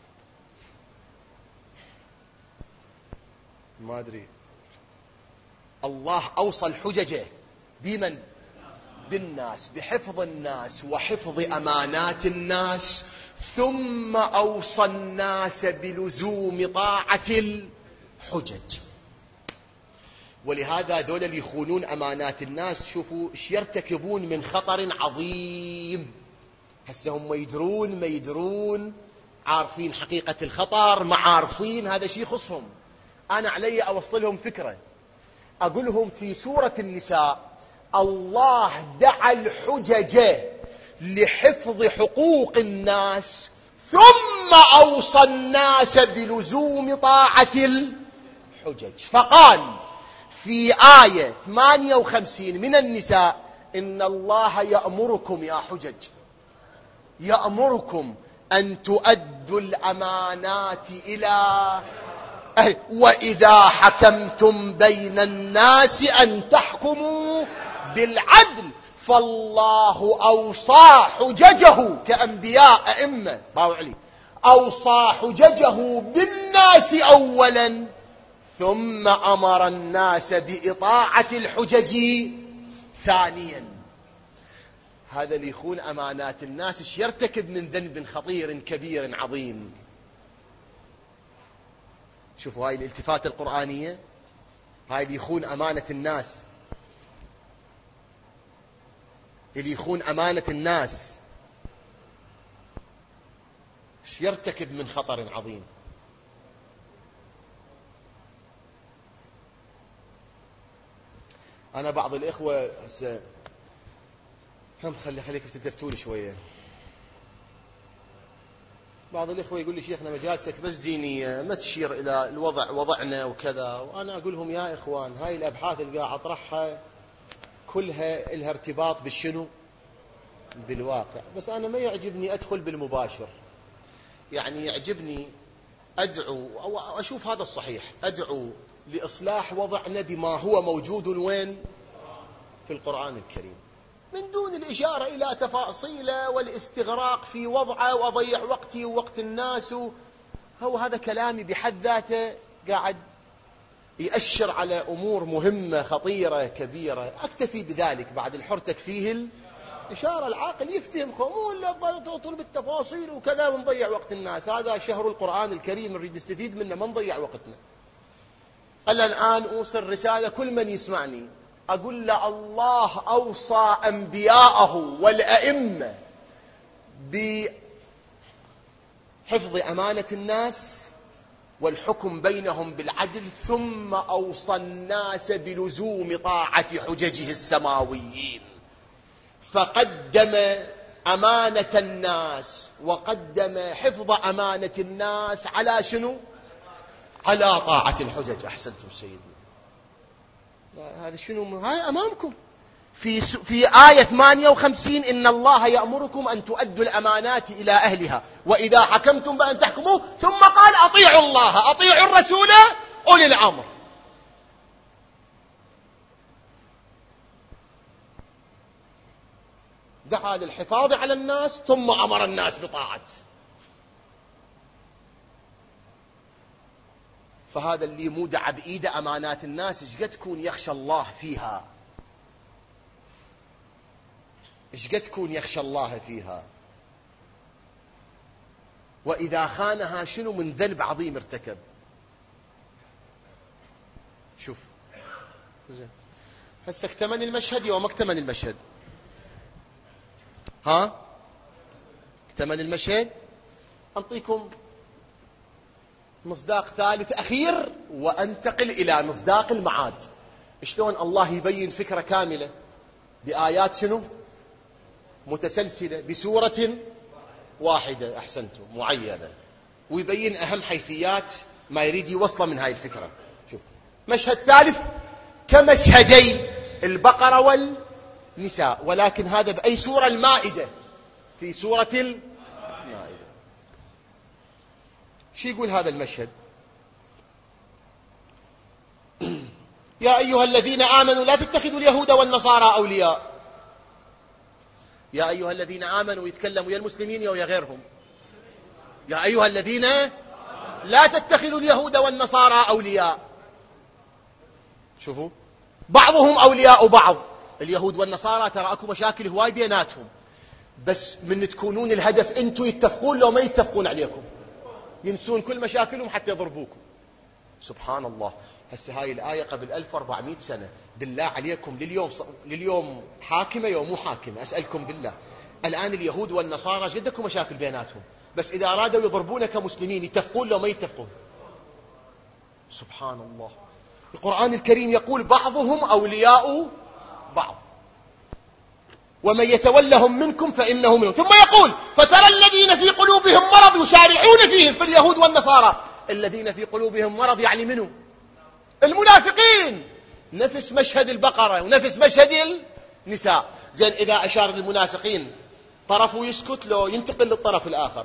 ما أدري. الله أوصى الحجج بمن؟ بالناس، بحفظ الناس وحفظ أمانات الناس، ثم أوصى الناس بلزوم طاعة الحجج. ولهذا دول اللي يخونون أمانات الناس شوفوا ايش يرتكبون من خطر عظيم. هسه هم يدرون ما يدرون، عارفين حقيقة الخطر ما عارفين، هذا شيء يخصهم. أنا علي أوصلهم فكرة، أقولهم في سورة النساء الله دعا الحجج لحفظ حقوق الناس ثم أوصى الناس بلزوم طاعة الحجج. فقال في آية 58 من النساء إن الله يأمركم يا حجج، يأمركم أن تؤدوا الأمانات إلى وإذا حكمتم بين الناس أن تحكموا بالعدل. فالله أوصى حججه كأنبياء أئمة باو علي، أوصى حججه بالناس أولا ثم أمر الناس بإطاعة الحجج ثانيا. هذا اللي يخون أمانات الناس ايش يرتكب من ذنب خطير كبير عظيم. شوفوا هاي الالتفاتة القرآنية. هاي اللي يخون أمانة الناس، اللي يخون أمانة الناس يرتكب من خطر عظيم. أنا بعض الإخوة هسه هم خليكم تلتفتوا لي شوية. بعض الإخوة يقول لي شيخنا مجالسك بس دينية، ما تشير إلى وضعنا وكذا. وأنا أقول لهم يا إخوان، هاي الأبحاث اللي قاعد أطرحها كلها لها ارتباط بالشنو؟ بالواقع. بس أنا ما يعجبني أدخل بالمباشر، يعني يعجبني أدعو أو أشوف هذا الصحيح، أدعو لإصلاح وضعنا بما هو موجود وين؟ في القرآن الكريم، من دون الإشارة إلى تفاصيله والاستغراق في وضعه وأضيع وقتي ووقت الناس. هو هذا كلامي بحد ذاته قاعد يأشر على أمور مهمة خطيرة كبيرة. أكتفي بذلك، بعد الحر تكفيه الإشارة، العاقل يفتهم خمول لا تطول بالتفاصيل وكذا ونضيع وقت الناس. هذا شهر القرآن الكريم نريد نستفيد منه، ما نضيع وقتنا. أنا الآن أوصل رسالة كل من يسمعني، أقول له الله أوصى أنبياءه والأئمة بحفظ أمانة الناس والحكم بينهم بالعدل، ثم أوصى الناس بلزوم طاعة حججه السماويين، فقدم أمانة الناس وقدم حفظ أمانة الناس على شنو؟ على طاعة الحجج. أحسنتم سيدنا. هذا شنو؟ هاي أمامكم في آية 58: إن الله يأمركم أن تؤدوا الأمانات إلى أهلها وإذا حكمتم بأن تحكموا، ثم قال أطيعوا الله أطيعوا الرسول أولي الأمر. دعا للحفاظ على الناس ثم أمر الناس بطاعته. فهذا اللي مودع بإيده أمانات الناس، إيش قد تكون يخشى الله فيها، إيش قد تكون يخشى الله فيها. وإذا خانها شنو من ذنب عظيم ارتكب. شوف هسه اكتمل المشهد يوم اكتمل المشهد، ها اكتمل المشهد. أنطيكم مصداق ثالث أخير وأنتقل إلى مصداق المعاد. شلون الله يبين فكرة كاملة بآيات شنو؟ متسلسلة بسورة واحدة. أحسنتم، معينة، ويبين أهم حيثيات ما يريد يوصل من هاي الفكرة. شوف مشهد ثالث كمشهدي البقرة والنساء، ولكن هذا بأي سورة؟ المائدة، في سورة المائدة. شو يقول هذا المشهد؟ يا أيها الذين آمنوا لا تتخذوا اليهود والنصارى أولياء. يا أيها الذين آمنوا يتكلموا يا المسلمين يا غيرهم. يا أيها الذين لا تتخذوا اليهود والنصارى أولياء. شوفوا بعضهم أولياء بعض. اليهود والنصارى ترى أكو مشاكل هواي بيناتهم، بس من تكونون الهدف أنتوا يتفقون لو ما يتفقون عليكم، ينسون كل مشاكلهم حتى يضربوكم. سبحان الله. هسه هاي الآية قبل 1400 سنة، بالله عليكم لليوم حاكمة يوم مو حاكمة؟ أسألكم بالله. الآن اليهود والنصارى جدكم مشاكل بيناتهم، بس إذا أرادوا يضربون كمسلمين يتفقون لو ما يتفقون؟ سبحان الله. القرآن الكريم يقول بعضهم أولياء بعض ومن يتولهم منكم فإنه منهم، ثم يقول فترى الذين في قلوبهم مرض يسارعون فيهم، في اليهود والنصارى. الذين في قلوبهم مرض يعني منه؟ المنافقين. نفس مشهد البقرة ونفس مشهد النساء. زين إذا أشار للمنافقين طرفه يسكت لو ينتقل للطرف الآخر؟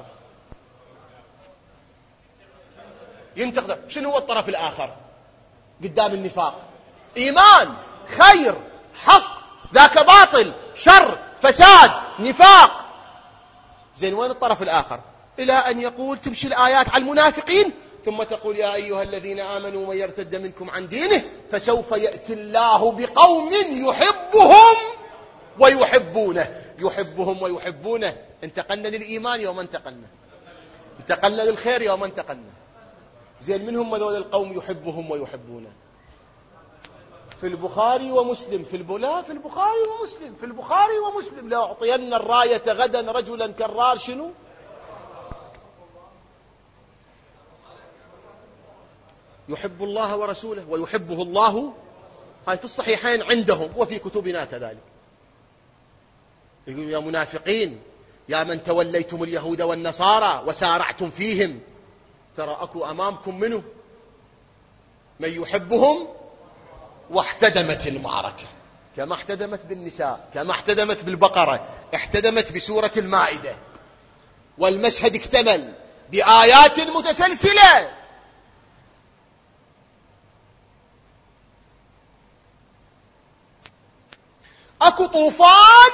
ينتقل. شنو هو الطرف الآخر قدام النفاق؟ إيمان، خير، حق، ذاك باطل، شر، فساد، نفاق. زين وين الطرف الآخر؟ إلى أن يقول تمشي الآيات على المنافقين ثم تقول يا أيها الذين آمنوا من يرتد منكم عن دينه فسوف يأتي الله بقوم يحبهم ويحبونه. يحبهم ويحبونه. انتقلنا للإيمان يوم انتقلنا، انتقلنا للخير يوم انتقلنا. زين منهم هذول القوم يحبهم ويحبونه؟ في البخاري ومسلم لا في البخاري ومسلم، في البخاري ومسلم. لا أعطين الراية غدا رجلا كرار شنو؟ يحب الله ورسوله ويحبه الله. هاي في الصحيحين عندهم وفي كتبنا كذلك. يقول يا منافقين يا من توليتم اليهود والنصارى وسارعتم فيهم، ترى أكو أمامكم منه من يحبهم واحتدمت المعركة كما احتدمت بالنساء، كما احتدمت بالبقرة، احتدمت بسورة المائدة، والمشهد اكتمل بآيات متسلسلة. أكو طوفان،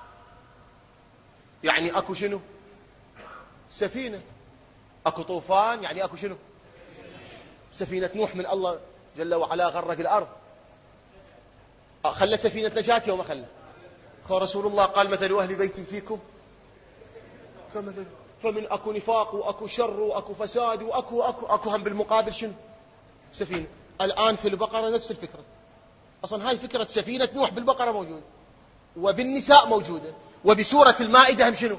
يعني أكو شنو؟ سفينة. أكو طوفان يعني أكو شنو؟ سفينة نوح من الله جل وعلا غرق الأرض، خلى سفينة نجاة وما خلى. رسول الله قال مثل أهل بيتي فيكم كمثل، فمن أكو نفاق وأكو شر وأكو فساد وأكو هم بالمقابل شنو؟ سفينة. الآن في البقرة نفس الفكرة. أصلا هاي فكرة سفينة نوح بالبقرة موجودة وبالنساء موجودة وبسورة المائدة هم شنو؟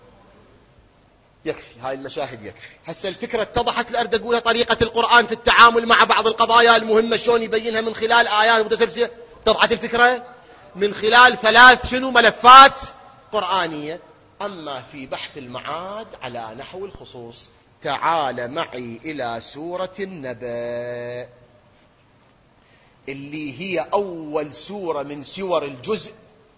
يكفي هاي المشاهد يكفي. هسه الفكرة اتضحت. لأرد أقولها طريقة القرآن في التعامل مع بعض القضايا المهمة شلون يبينها من خلال آيات متسلسلة. اتضحت الفكرة من خلال 3 شنو ملفات قرآنية. أما في بحث المعاد على نحو الخصوص، تعال معي إلى سورة النبأ اللي هي أول سورة من سور الجزء.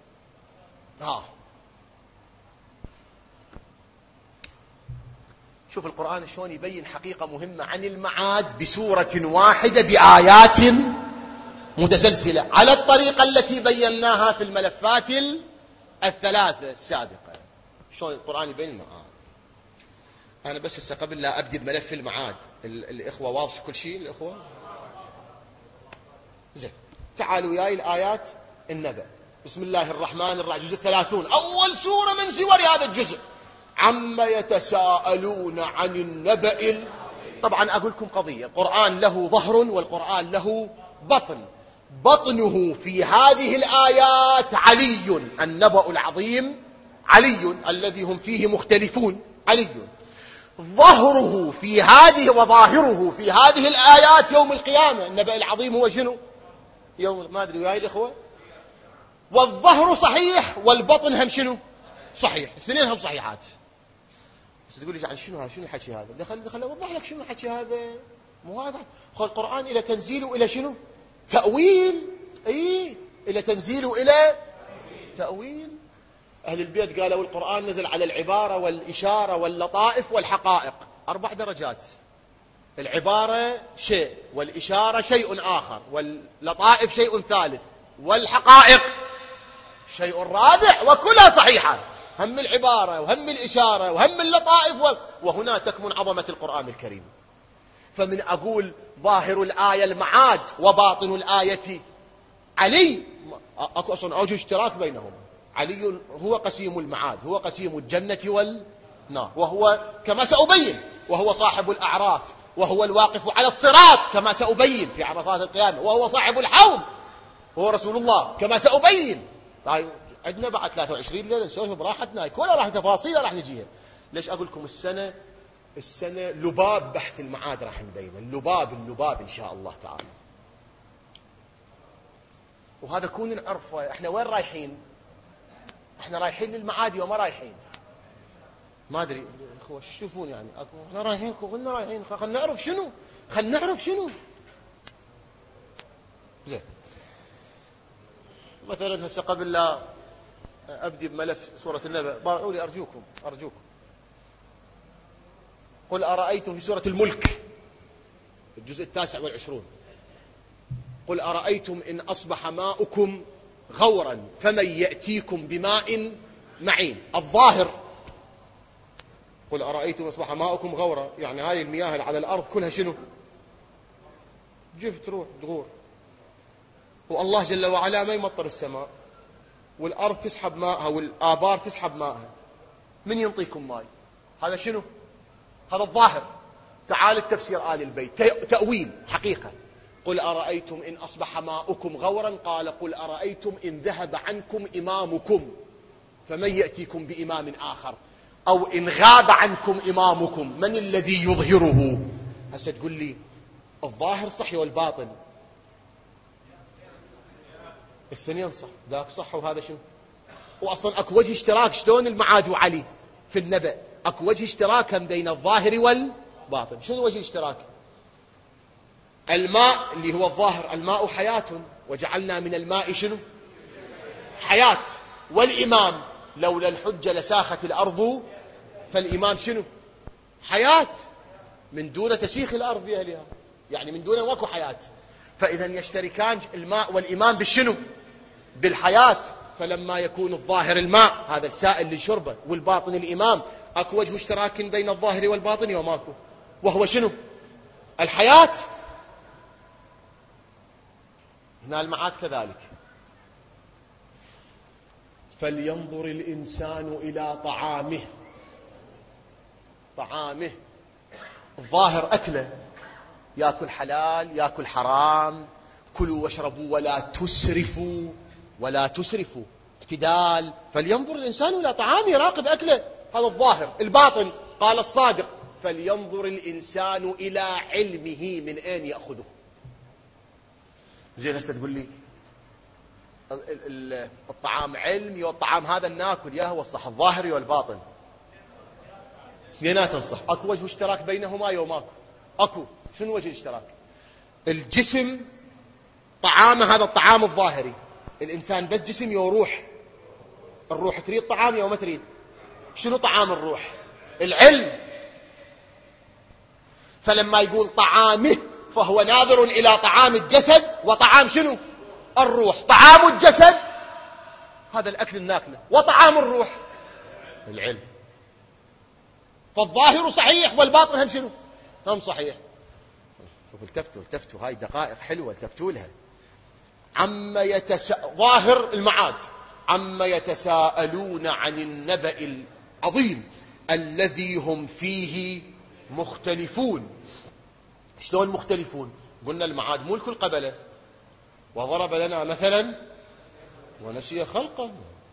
شوف القرآن شلون يبين حقيقة مهمة عن المعاد بسورة واحدة بآيات متسلسلة على الطريقة التي بيناها في الملفات 3 السابقة. شلون القرآن يبين المعاد. أنا بس هسه قبل لا أبدي بملف المعاد، الإخوة واضح كل شيء؟ الإخوة زين. تعالوا وياي الآيات النبأ. بسم الله الرحمن الرحيم، جزء 30، أول سورة من سور هذا الجزء. عما يتساءلون عن النبأ. طبعا أقول لكم قضية، القرآن له ظهر والقرآن له بطن. بطنه في هذه الآيات علي، النبأ العظيم علي الذي هم فيه مختلفون علي. ظهره في هذه وظاهره في هذه الآيات يوم القيامة. النبأ العظيم هو شنو؟ يوم ما أدري وياي الإخوة. والظهر صحيح والبطن هم شنو؟ صحيح، الاثنين هم صحيحات. بس تقول لي يعني شنو الحكي هذا؟ دخل أوضح لك شنو الحكي هذا. مو هذا القرآن إلى تنزيل وإلى شنو؟ تأويل. إلى تنزيل وإلى تأويل. أهل البيت قالوا القرآن نزل على العبارة والإشارة واللطائف والحقائق 4 درجات. العبارة شيء، والإشارة شيء آخر، واللطائف شيء ثالث، والحقائق شيء رابع، وكلها صحيحة. هم العبارة وهم الإشارة وهم اللطائف وهنا تكمن عظمة القرآن الكريم. فمن أقول ظاهر الآية المعاد وباطن الآية علي، أكو أصلا أوجه اشتراك بينهم. علي هو قسيم المعاد، هو قسيم الجنة والنار، وهو كما سأبين وهو صاحب الأعراف، وهو الواقف على الصراط كما سأبين في عرصات القيامة، وهو صاحب الحوض، هو رسول الله كما سأبين. عندنا بعد 23 ليلة نسولف براحتنا، كلها راح تفاصيل راح نجيها. ليش أقول لكم السنة لباب بحث المعاد راح نبين اللباب إن شاء الله تعالى. وهذا كون نعرفه. احنا وين رايحين؟ احنا رايحين للمعادي وما رايحين ما ادري اخوه شو تشوفون يعني. احنا رايحين خلينا نعرف شنو زين. مثلا هسه قبل لا ابدي بملف سوره النبأ باعوا لي ارجوكم قل ارايتم في سوره الملك الجزء 29، قل ارايتم ان اصبح ماؤكم غورا فمن يأتيكم بماء معين. الظاهر قل أرأيتم أصبح ماؤكم غورا، يعني هاي المياه اللي على الأرض كلها شنو؟ جف تروح تغور. والله جل وعلا ما يمطر السماء والأرض تسحب ماءها والآبار تسحب ماءها. من ينطيكم ماء؟ هذا شنو؟ هذا الظاهر. تعال التفسير آل البيت، تأويل حقيقة. قل أرأيتم إن أصبح ماؤكم غورا قال قل أرأيتم إن ذهب عنكم إمامكم فمن يأتيكم بإمام آخر أو إن غاب عنكم إمامكم من الذي يظهره. هسه تقول لي الظاهر صح والباطن، الاثنين صح، ذاك صح وهذا شنو. وأصلا أكو وجه اشتراك، شلون المعاد وعلي في النبأ أكو وجه اشتراك بين الظاهر والباطن. شنو وجه الاشتراك؟ الماء اللي هو الظاهر، الماء حياة وجعلنا من الماء شنو؟ حياة. والإمام لولا الحجة لساخت الأرض، فالإمام شنو؟ حياة، من دون تسيخ الأرض بأهلها، يعني من دون وكو حياة. فإذا يشتركان الماء والإمام بالشنو؟ بالحياة. فلما يكون الظاهر الماء هذا السائل للشربة والباطن الإمام، أكو وجه اشتراك بين الظاهر والباطن وماكو، وهو شنو؟ الحياة. هنا المعاد كذلك. فلينظر الإنسان إلى طعامه. طعامه الظاهر أكله، يأكل حلال يأكل حرام، كلوا واشربوا ولا تسرفوا، ولا تسرفوا، اعتدال. فلينظر الإنسان إلى طعامه، يراقب أكله، هذا الظاهر. الباطن قال الصادق فلينظر الإنسان إلى علمه من أين يأخذه. زين هسه تقول لي الطعام علمي والطعام هذا ناكل، يا هو الصح الظاهري والباطن اثنيناتهم صح. اكو وجه اشتراك بينهما يوماكو، اكو. شنو وجه الاشتراك؟ الجسم طعامه هذا الطعام الظاهري، الانسان بس جسم وروح. الروح تريد طعام يوم ما تريد. شنو طعام الروح؟ العلم. فلما يقول طعامه فهو ناظر إلى طعام الجسد وطعام شنو؟ الروح. طعام الجسد هذا الأكل الناكله، وطعام الروح العلم. فالظاهر صحيح والباطن هم شنو؟ هم صحيح. شوفوا التفتوا هاي دقائق حلوة التفتوا لها. ظاهر المعاد عما يتساءلون عن النبأ العظيم الذي هم فيه مختلفون. شلون مختلفون؟ قلنا المعاد مو الكل قبله، وضرب لنا مثلا ونسي خلقه.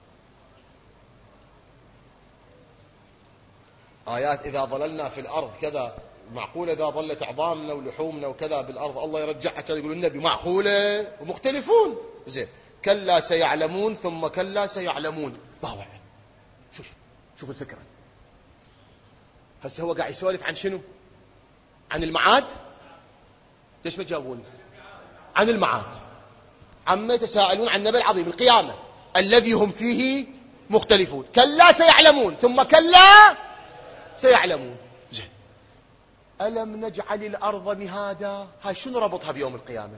آيات إذا ضللنا في الأرض كذا، معقولة إذا ظلت عظامنا ولحومنا وكذا بالأرض الله يرجعها كذا؟ يقول النبي معقولة ومختلفون. زين كلا سيعلمون ثم كلا سيعلمون. ضاوع. شوف الفكرة. هسه هو قاعد يسولف عن شنو؟ عن المعاد. ليش ما تجاوبون؟ عن المعاد. عما يتساءلون عن النبأ العظيم القيامة الذي هم فيه مختلفون. كلا سيعلمون ثم كلا سيعلمون. زين ألم نجعل الأرض مهادا؟ هاي شنو ربطها بيوم القيامة؟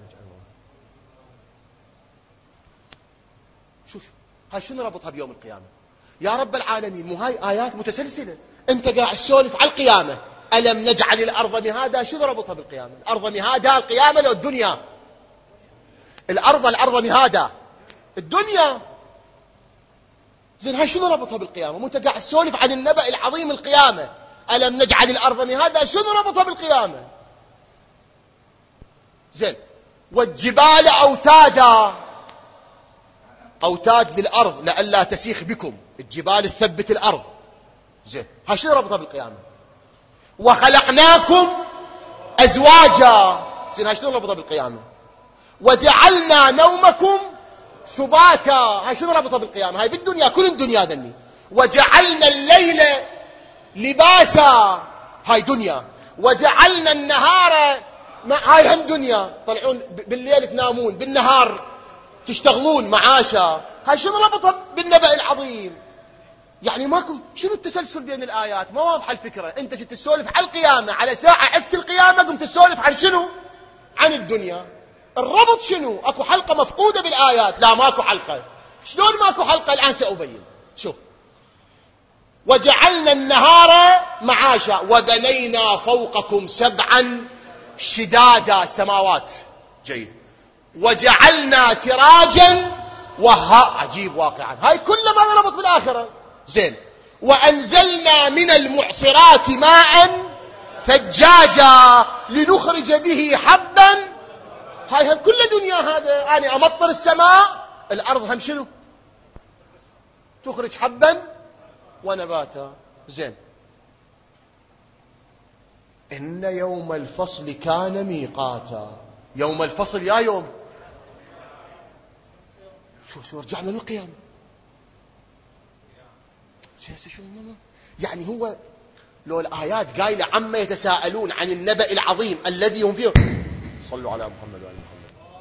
شوف هاي شنو ربطها بيوم القيامة يا رب العالمين؟ مو هاي آيات متسلسلة، أنت قاعد تسولف على القيامة. ألم نجعل الأرض مهادا، شنو ربطها بالقيامة؟ الأرض مهادا القيامة لو الدنيا؟ الأرض مهادا الدنيا. زين هاي شنو ربطها بالقيامة؟ مو أنت قاعد تسولف عن النبأ العظيم القيامة. ألم نجعل الأرض مهادا، شنو ربطها بالقيامة؟ زين والجبال أوتادا، أوتاد للأرض لئلا تسيخ بكم، الجبال تثبت الأرض. زين هاي شنو ربطها بالقيامة؟ وخلقناكم أزواجا. زين هاي شنو ربطها بالقيامة؟ وجعلنا نومكم سباتا. هاي شنو ربطها بالقيامة؟ هاي بالدنيا، كل الدنيا ذني. وجعلنا الليل لباسا، هاي دنيا. وجعلنا النهار، هاي هم دنيا، طلعون بالليل تنامون بالنهار تشتغلون معاشا. هاي شنو ربطها بالنبأ العظيم؟ يعني ماكو. شنو التسلسل بين الآيات؟ ما واضحة الفكرة. انت شو تسولف على القيامة، على ساعة عفت القيامة قمت تسولف عن شنو؟ عن الدنيا. الربط شنو؟ اكو حلقة مفقودة بالآيات؟ لا ماكو حلقة. شلون ماكو حلقة؟ الآن سأبين. شوف وجعلنا النهار معاشا وبنينا فوقكم سبعا شدادا، سماوات. جيد. وجعلنا سراجا وها، عجيب واقعا. هاي كلها ما ربط بالآخرة. زين وأنزلنا من المعصرات ماء ثجاجا لنخرج به حبا هاي هم كل دنيا هذا. أنا أمطر السماء، الأرض هم شنو؟ تخرج حبا ونباتا. زين، إن يوم الفصل كان ميقاتا. يوم الفصل يا يوم شو رجعنا للقيامة. يعني هو لو الآيات قايلة عما يتساءلون عن النبأ العظيم الذي هم فيه. صلوا على محمد وآل محمد.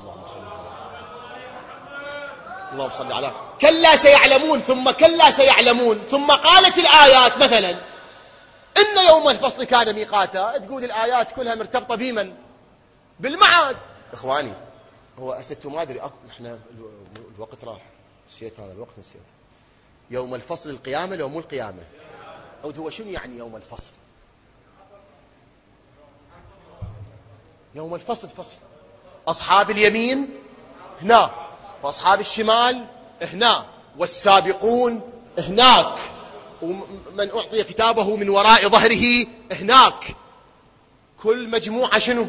اللهم صل على. كلا سيعلمون ثم كلا سيعلمون. ثم قالت الآيات مثلا إن يوم الفصل كان ميقاتا، تقول الآيات كلها مرتبطة بمن؟ بالمعاد. إخواني، هو أسدت ما أدري إحنا الوقت راح، نسيت هذا الوقت، نسيت. يوم الفصل القيامة لو مو القيامة؟ أو هو شنو يعني يوم الفصل؟ يوم الفصل فصل أصحاب اليمين هنا، وأصحاب الشمال هنا، والسابقون هناك، ومن أعطي كتابه من وراء ظهره هناك. كل مجموعة شنو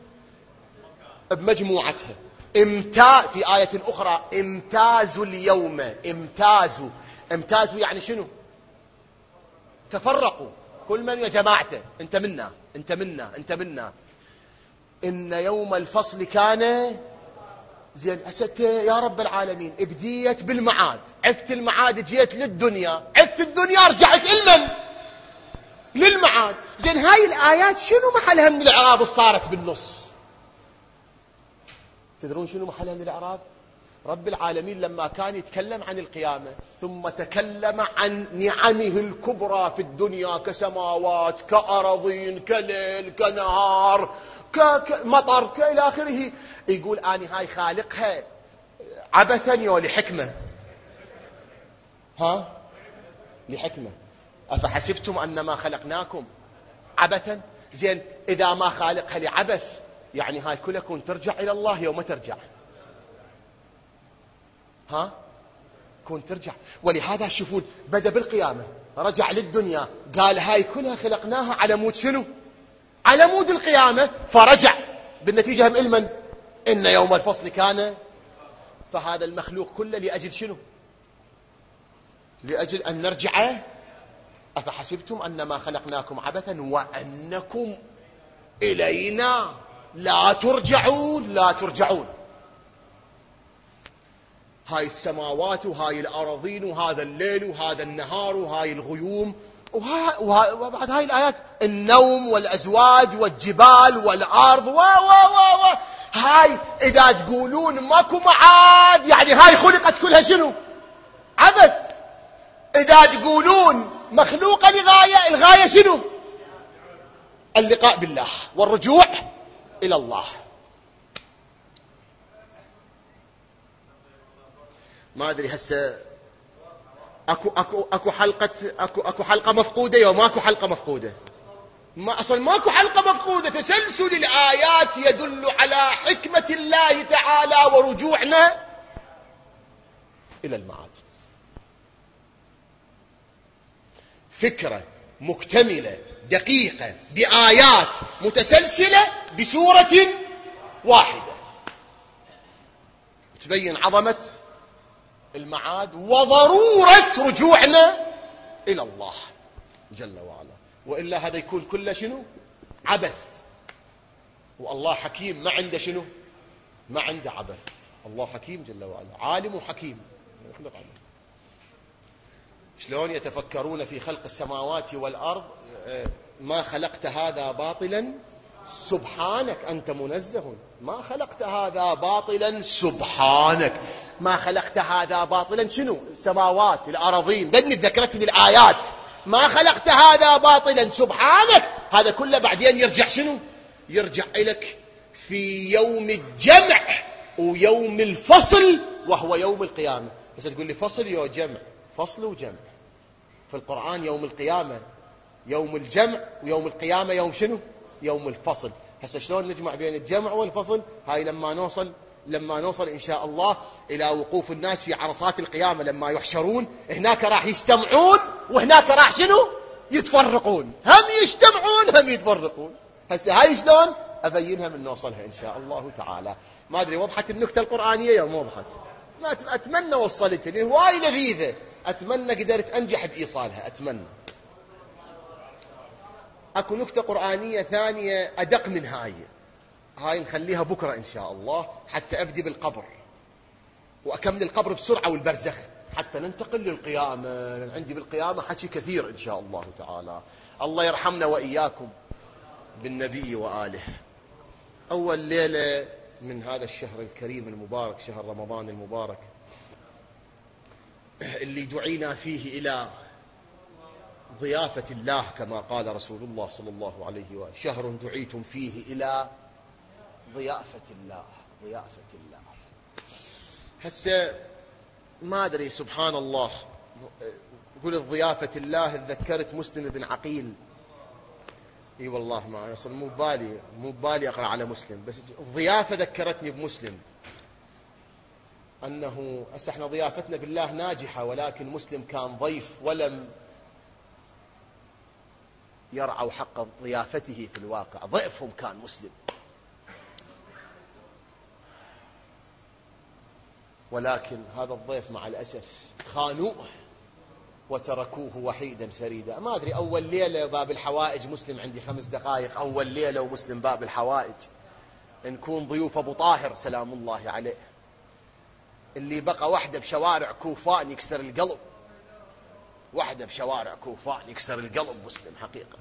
بمجموعتها. في آية أخرى امتازوا اليوم. امتازوا يعني شنو؟ تفرقوا، كل من يا جماعته، انت منا انت منا انت منا. إن يوم الفصل كان زين. أسدت يا رب العالمين، ابديت بالمعاد، عفت المعاد، جيت للدنيا، عفت الدنيا، رجعت لمن؟ للمعاد. زين، هاي الآيات شنو محلها من الإعراب صارت بالنص؟ تدرون شنو محلها من الإعراب؟ رب العالمين لما كان يتكلم عن القيامة ثم تكلم عن نعمه الكبرى في الدنيا كسماوات، كأراضين، كليل، كنهار، كمطر، إلى آخره، يقول أنا هاي خالقها عبثا يو لحكمة. لحكمة. أفحسبتم أنما خلقناكم عبثا. زين، إذا ما خالقها لعبث، يعني هاي كلكم ترجع إلى الله يوم ترجع. كون ترجع. ولهذا تشوفون بدأ بالقيامة، رجع للدنيا، قال هاي كلها خلقناها على مود شنو؟ على مود القيامة، فرجع بالنتيجة هم إلمن؟ إن يوم الفصل كان. فهذا المخلوق كله لأجل شنو؟ لأجل أن نرجع. أفحسبتم أنما خلقناكم عبثا وأنكم إلينا لا ترجعون. لا ترجعون. هاي السماوات وهاي الأراضين وهذا الليل وهذا النهار وهاي الغيوم وبعد هاي الآيات النوم والأزواج والجبال والأرض هاي إذا تقولون ماكو معاد، يعني هاي خلقت كلها شنو؟ عبث. إذا تقولون مخلوقة لغاية، الغاية شنو؟ اللقاء بالله والرجوع إلى الله. ما أدري هسه أكو حلقة مفقودة يا ماكو حلقة مفقودة؟ ما أصلا ماكو حلقة مفقودة. تسلسل الآيات يدل على حكمة الله تعالى ورجوعنا إلى المعاد. فكرة مكتملة دقيقة بآيات متسلسلة بسورة واحدة تبين عظمة المعاد وضرورة رجوعنا إلى الله جل وعلا. وإلا هذا يكون كله شنو؟ عبث. والله حكيم، ما عنده شنو؟ ما عنده عبث. الله حكيم جل وعلا، عالم وحكيم. شلون يتفكرون في خلق السماوات والأرض؟ ما خلقت هذا باطلا سبحانك أنت منزه. ما خلقت هذا باطلا سبحانك. ما خلقت هذا باطلا شنو؟ السماوات، الأراضين، دني ذكرت لي الآيات. ما خلقت هذا باطلا سبحانك. هذا كله بعدين يرجع شنو؟ يرجع إليك في يوم الجمع ويوم الفصل وهو يوم القيامة. بس تقول لي فصل يا جمع، فصل وجمع في القرآن. يوم القيامة يوم الجمع، ويوم القيامة يوم شنو؟ يوم الفصل. هسه شلون نجمع بين الجمع والفصل؟ هاي لما نوصل إن شاء الله إلى وقوف الناس في عرصات القيامة، لما يحشرون هناك راح يستمعون وهناك راح شنو؟ يتفرقون. هم يجتمعون هم يتفرقون. هسه هاي شلون؟ أبينها من نوصلها إن شاء الله تعالى. ما أدري وضحت النكتة القرآنية يوم وضحت، ما أتمنى وصلت لي، هواي لذيذة، أتمنى قدرت أنجح بإيصالها، أتمنى. أكو نكتة قرآنية ثانية أدق من هاي نخليها بكرة إن شاء الله، حتى أبدي بالقبر وأكمل القبر بسرعة والبرزخ حتى ننتقل للقيامة. عندي بالقيامة حكي كثير إن شاء الله تعالى. الله يرحمنا وإياكم بالنبي وآله. أول ليلة من هذا الشهر الكريم المبارك، شهر رمضان المبارك، اللي دعينا فيه إلى ضيافة الله كما قال رسول الله صلى الله عليه وآله: شهر دعيتم فيه إلى ضيافة الله، ضيافة الله. هسه ما أدري سبحان الله، قلت ضيافة الله تذكرت مسلم بن عقيل. اي والله ما يصل، مو ببالي اقرا على مسلم، بس الضيافه ذكرتني بمسلم انه احنا ضيافتنا بالله ناجحه، ولكن مسلم كان ضيف ولم يرعوا حق ضيافته في الواقع، ضيفهم كان مسلم، ولكن هذا الضيف مع الاسف خانوه وتركوه وحيدا فريدا. ما أدري أول ليلة باب الحوائج مسلم، عندي 5 دقائق، أول ليلة ومسلم باب الحوائج، نكون ضيوف أبو طاهر سلام الله عليه، اللي بقى وحده بشوارع كوفان يكسر القلب، وحده بشوارع كوفان يكسر القلب مسلم حقيقة.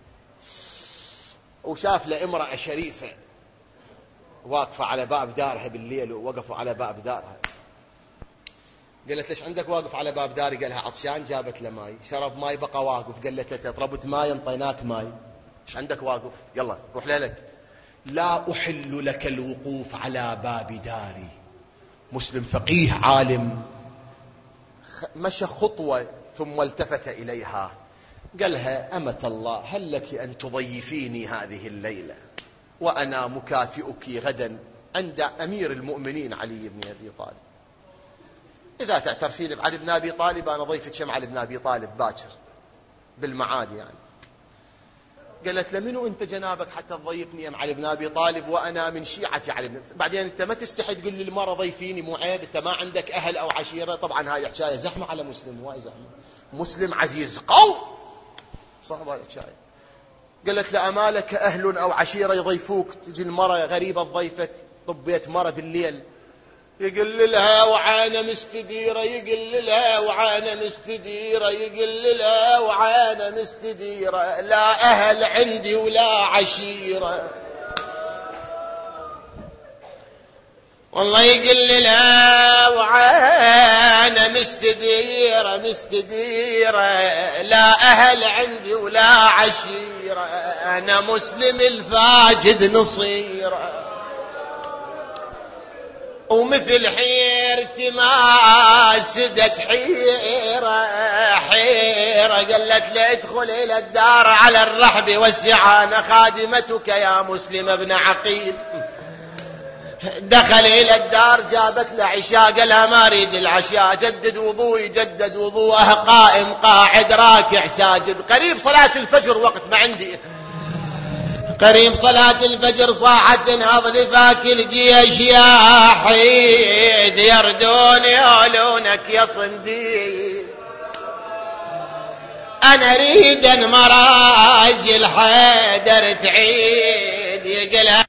وشاف له امرأة شريفة واقفة على باب دارها بالليل، ووقفوا على باب دارها، قالت: ليش عندك واقف على باب داري؟ قالها: عطشان. جابت له ماي، شرب ماي بقى واقف، قالت له: طلبت ماي انطيناك ماي، ايش عندك واقف؟ يلا روح لك. لا أحل لك الوقوف على باب داري. مسلم فقيه عالم، مشى خطوة ثم التفت إليها قالها: أمة الله، هل لك أن تضيفيني هذه الليلة وأنا مكافئك غدا عند أمير المؤمنين علي بن أبي طالب؟ إذا تعترفين بعلي بن أبي طالب أنا ضيفك شمع علي بن أبي طالب باكر بالمعاد يعني. قالت له: منو أنت جنابك حتى تضيفني يا علي بن أبي طالب وأنا من شيعة علي بن؟ بعدين أنت ما تستحي تقول لي المرة ضيفيني، مو عيب؟ أنت ما عندك أهل أو عشيرة؟ طبعا هاي حكاية زحمة على مسلم، وايد زحمة، مسلم عزيز قوي صعب هاي الحكاية. قالت له: أما لك أهل أو عشيرة يضيفوك؟ تجي المرة غريبة تضيفك، طبيت مرة بالليل يقل لها وعانا مستديرة، يقل لها وعانا مستديرة، يقل لها وعانا مستديرة، لا أهل عندي ولا عشيرة، والله يقل لها وعانا مستديرة مستديرة، لا أهل عندي ولا عشيرة، أنا مسلم الفاجد نصيرة، ومثل حيرتي ما سدت حيرة حيرة. قالت لي: ادخل إلى الدار على الرحب والسعة، أنا خادمتك يا مسلم ابن عقيل. دخل إلى الدار، جابت له عشاء، قالها: ما أريد العشاء، جدد وضوء، جدد وضوءه، قائم قاعد راكع ساجد، قريب صلاة الفجر وقت ما عندي، قريب صلاة الفجر صاحت تنهض لفاك الجيش يا حيد، يردون يولونك يا صنديد، أنا أريد أن مراجل حيدر تعيد. يقلها